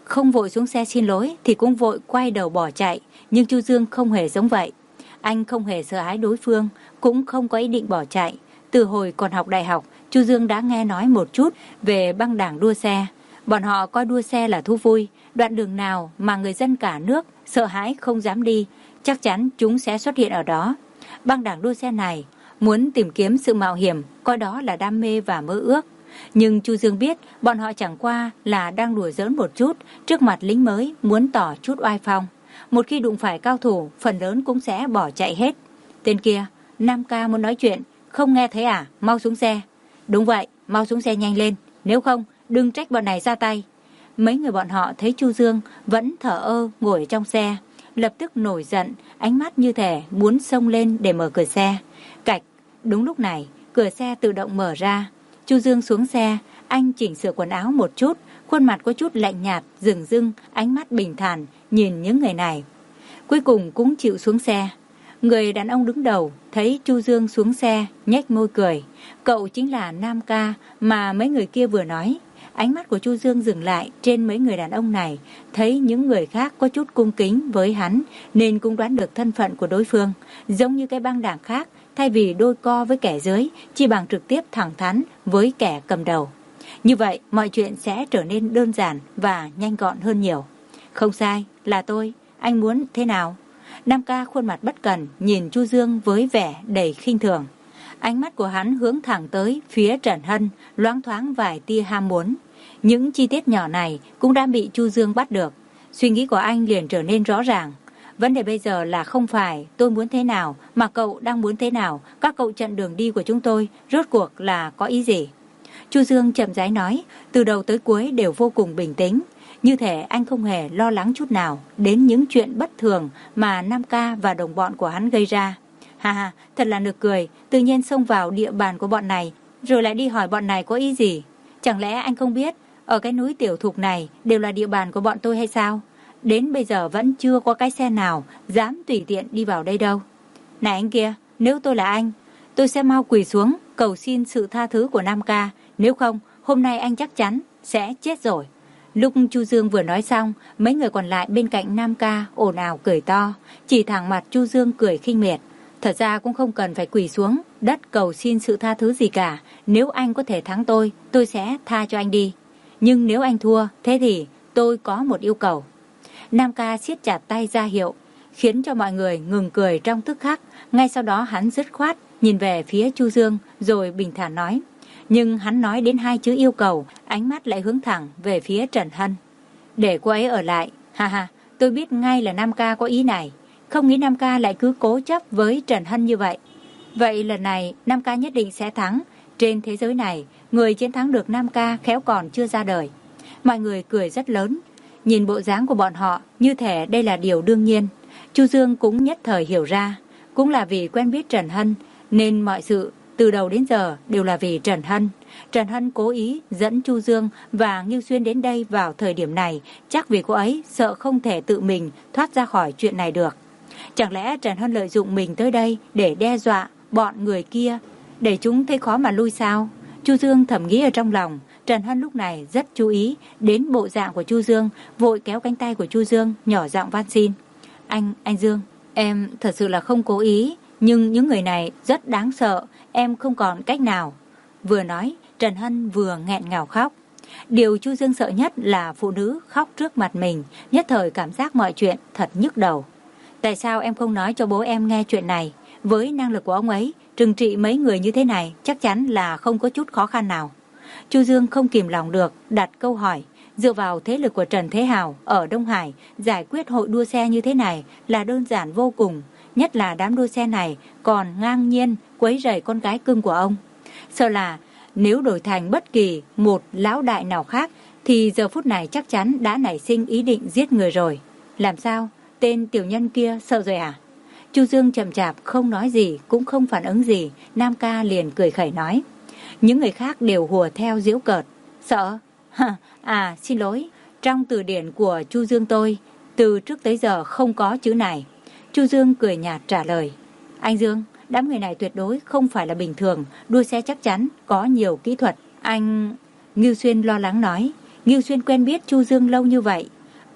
S1: không vội xuống xe xin lỗi thì cũng vội quay đầu bỏ chạy, nhưng Chu Dương không hề giống vậy. Anh không hề sợ hãi đối phương, cũng không có ý định bỏ chạy. Từ hồi còn học đại học, Chu Dương đã nghe nói một chút về băng đảng đua xe. Bọn họ coi đua xe là thú vui, đoạn đường nào mà người dân cả nước sợ hãi không dám đi, chắc chắn chúng sẽ xuất hiện ở đó. Băng đảng đua xe này muốn tìm kiếm sự mạo hiểm, coi đó là đam mê và mơ ước. Nhưng Chu Dương biết bọn họ chẳng qua là đang đùa giỡn một chút trước mặt lính mới muốn tỏ chút oai phong. Một khi đụng phải cao thủ, phần lớn cũng sẽ bỏ chạy hết. Tên kia, Nam Ca muốn nói chuyện, không nghe thấy à? Mau xuống xe. Đúng vậy, mau xuống xe nhanh lên, nếu không đừng trách bọn này ra tay. Mấy người bọn họ thấy Chu Dương vẫn thở ơ ngồi trong xe, lập tức nổi giận, ánh mắt như thể muốn xông lên để mở cửa xe. Cạch, đúng lúc này, cửa xe tự động mở ra. Chu Dương xuống xe, anh chỉnh sửa quần áo một chút, khuôn mặt có chút lạnh nhạt, dửng dưng, ánh mắt bình thản nhìn những người này. Cuối cùng cũng chịu xuống xe. Người đàn ông đứng đầu thấy Chu Dương xuống xe, nhếch môi cười. Cậu chính là Nam Ca mà mấy người kia vừa nói. Ánh mắt của Chu Dương dừng lại trên mấy người đàn ông này, thấy những người khác có chút cung kính với hắn nên cũng đoán được thân phận của đối phương. Giống như cái băng đảng khác, thay vì đôi co với kẻ dưới, chỉ bằng trực tiếp thẳng thắn với kẻ cầm đầu. Như vậy, mọi chuyện sẽ trở nên đơn giản và nhanh gọn hơn nhiều. Không sai, là tôi, anh muốn thế nào? Nam Ca khuôn mặt bất cần nhìn Chu Dương với vẻ đầy khinh thường. Ánh mắt của hắn hướng thẳng tới phía Trần Hân, loáng thoáng vài tia ham muốn. Những chi tiết nhỏ này cũng đã bị Chu Dương bắt được. Suy nghĩ của anh liền trở nên rõ ràng. Vấn đề bây giờ là không phải tôi muốn thế nào mà cậu đang muốn thế nào. Các cậu chặn đường đi của chúng tôi rốt cuộc là có ý gì? Chu Dương chậm rãi nói, từ đầu tới cuối đều vô cùng bình tĩnh. Như thể anh không hề lo lắng chút nào đến những chuyện bất thường mà Nam Ca và đồng bọn của hắn gây ra. Ha ha, thật là nực cười, tự nhiên xông vào địa bàn của bọn này, rồi lại đi hỏi bọn này có ý gì. Chẳng lẽ anh không biết, ở cái núi Tiểu Thục này đều là địa bàn của bọn tôi hay sao? Đến bây giờ vẫn chưa có cái xe nào dám tùy tiện đi vào đây đâu. Này anh kia, nếu tôi là anh, tôi sẽ mau quỳ xuống cầu xin sự tha thứ của Nam Ca. Nếu không, hôm nay anh chắc chắn sẽ chết rồi. Lúc Chu Dương vừa nói xong, mấy người còn lại bên cạnh Nam Ca ồn ào cười to, chỉ thẳng mặt Chu Dương cười khinh miệt. Thật ra cũng không cần phải quỳ xuống đất cầu xin sự tha thứ gì cả. Nếu anh có thể thắng tôi, tôi sẽ tha cho anh đi. Nhưng nếu anh thua, thế thì tôi có một yêu cầu. Nam Ca siết chặt tay ra hiệu, khiến cho mọi người ngừng cười trong tức khắc. Ngay sau đó hắn dứt khoát nhìn về phía Chu Dương rồi bình thản nói. Nhưng hắn nói đến hai chữ yêu cầu, ánh mắt lại hướng thẳng về phía Trần Hân. Để cô ấy ở lại, ha ha, tôi biết ngay là Nam Ca có ý này. Không nghĩ Nam Ca lại cứ cố chấp với Trần Hân như vậy. Vậy lần này Nam Ca nhất định sẽ thắng. Trên thế giới này, người chiến thắng được Nam Ca khéo còn chưa ra đời. Mọi người cười rất lớn. Nhìn bộ dáng của bọn họ như thể đây là điều đương nhiên. Chu Dương cũng nhất thời hiểu ra. Cũng là vì quen biết Trần Hân nên mọi sự từ đầu đến giờ đều là vì Trần Hân. Trần Hân cố ý dẫn Chu Dương và Ngưu Xuyên đến đây vào thời điểm này, chắc vì cô ấy sợ không thể tự mình thoát ra khỏi chuyện này được. Chẳng lẽ Trần Hân lợi dụng mình tới đây để đe dọa bọn người kia, để chúng thấy khó mà lui sao? Chu Dương thầm nghĩ ở trong lòng. Trần Hân lúc này rất chú ý đến bộ dạng của Chu Dương, vội kéo cánh tay của Chu Dương, nhỏ giọng van xin. Anh, anh Dương, em thật sự là không cố ý, nhưng những người này rất đáng sợ, em không còn cách nào. Vừa nói, Trần Hân vừa nghẹn ngào khóc. Điều Chu Dương sợ nhất là phụ nữ khóc trước mặt mình, nhất thời cảm giác mọi chuyện thật nhức đầu. Tại sao em không nói cho bố em nghe chuyện này? Với năng lực của ông ấy, trừng trị mấy người như thế này chắc chắn là không có chút khó khăn nào. Chu Dương không kìm lòng được đặt câu hỏi. Dựa vào thế lực của Trần Thế Hào ở Đông Hải, giải quyết hội đua xe như thế này là đơn giản vô cùng. Nhất là đám đua xe này còn ngang nhiên quấy rầy con gái cưng của ông. Sợ là nếu đổi thành bất kỳ một lão đại nào khác thì giờ phút này chắc chắn đã nảy sinh ý định giết người rồi. Làm sao? Tên tiểu nhân kia sợ rồi à? Chu Dương chậm chạp không nói gì, cũng không phản ứng gì. Nam Ca liền cười khẩy nói. Những người khác đều hùa theo giễu cợt. Sợ? Hả? À, xin lỗi. Trong từ điển của Chu Dương tôi, từ trước tới giờ không có chữ này. Chu Dương cười nhạt trả lời. Anh Dương, đám người này tuyệt đối không phải là bình thường, đua xe chắc chắn có nhiều kỹ thuật. Anh... Ngưu Xuyên lo lắng nói. Ngưu Xuyên quen biết Chu Dương lâu như vậy,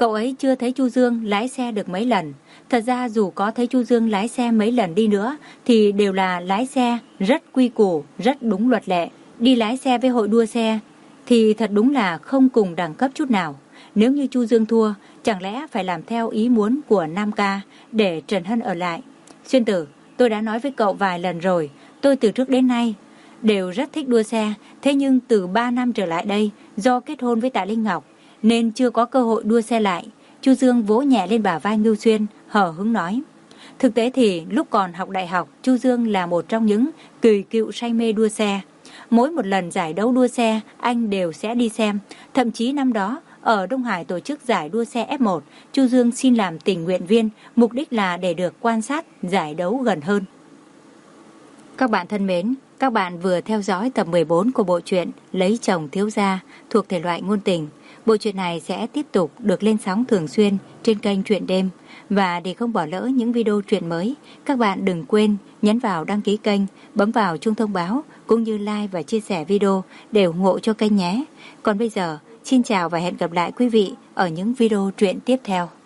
S1: Cậu ấy chưa thấy Chu Dương lái xe được mấy lần. Thật ra dù có thấy Chu Dương lái xe mấy lần đi nữa thì đều là lái xe rất quy củ, rất đúng luật lệ. Đi lái xe với hội đua xe thì thật đúng là không cùng đẳng cấp chút nào. Nếu như Chu Dương thua, chẳng lẽ phải làm theo ý muốn của Nam Ca để Trần Hân ở lại? Xuyên Tử, tôi đã nói với cậu vài lần rồi, tôi từ trước đến nay đều rất thích đua xe. Thế nhưng từ ba năm trở lại đây, do kết hôn với Tạ Linh Ngọc nên chưa có cơ hội đua xe lại. Chu Dương vỗ nhẹ lên bả vai Ngưu Xuyên, hờ hững nói. Thực tế thì lúc còn học đại học, Chu Dương là một trong những kỳ cựu say mê đua xe. Mỗi một lần giải đấu đua xe, anh đều sẽ đi xem. Thậm chí năm đó, ở Đông Hải tổ chức giải đua xe ép một, Chu Dương xin làm tình nguyện viên, mục đích là để được quan sát giải đấu gần hơn. Các bạn thân mến, các bạn vừa theo dõi tập mười bốn của bộ truyện Lấy chồng thiếu gia thuộc thể loại ngôn tình. Bộ truyện này sẽ tiếp tục được lên sóng thường xuyên trên kênh Truyện Đêm. Và để không bỏ lỡ những video truyện mới, các bạn đừng quên nhấn vào đăng ký kênh, bấm vào chuông thông báo cũng như like và chia sẻ video để ủng hộ cho kênh nhé. Còn bây giờ, xin chào và hẹn gặp lại quý vị ở những video truyện tiếp theo.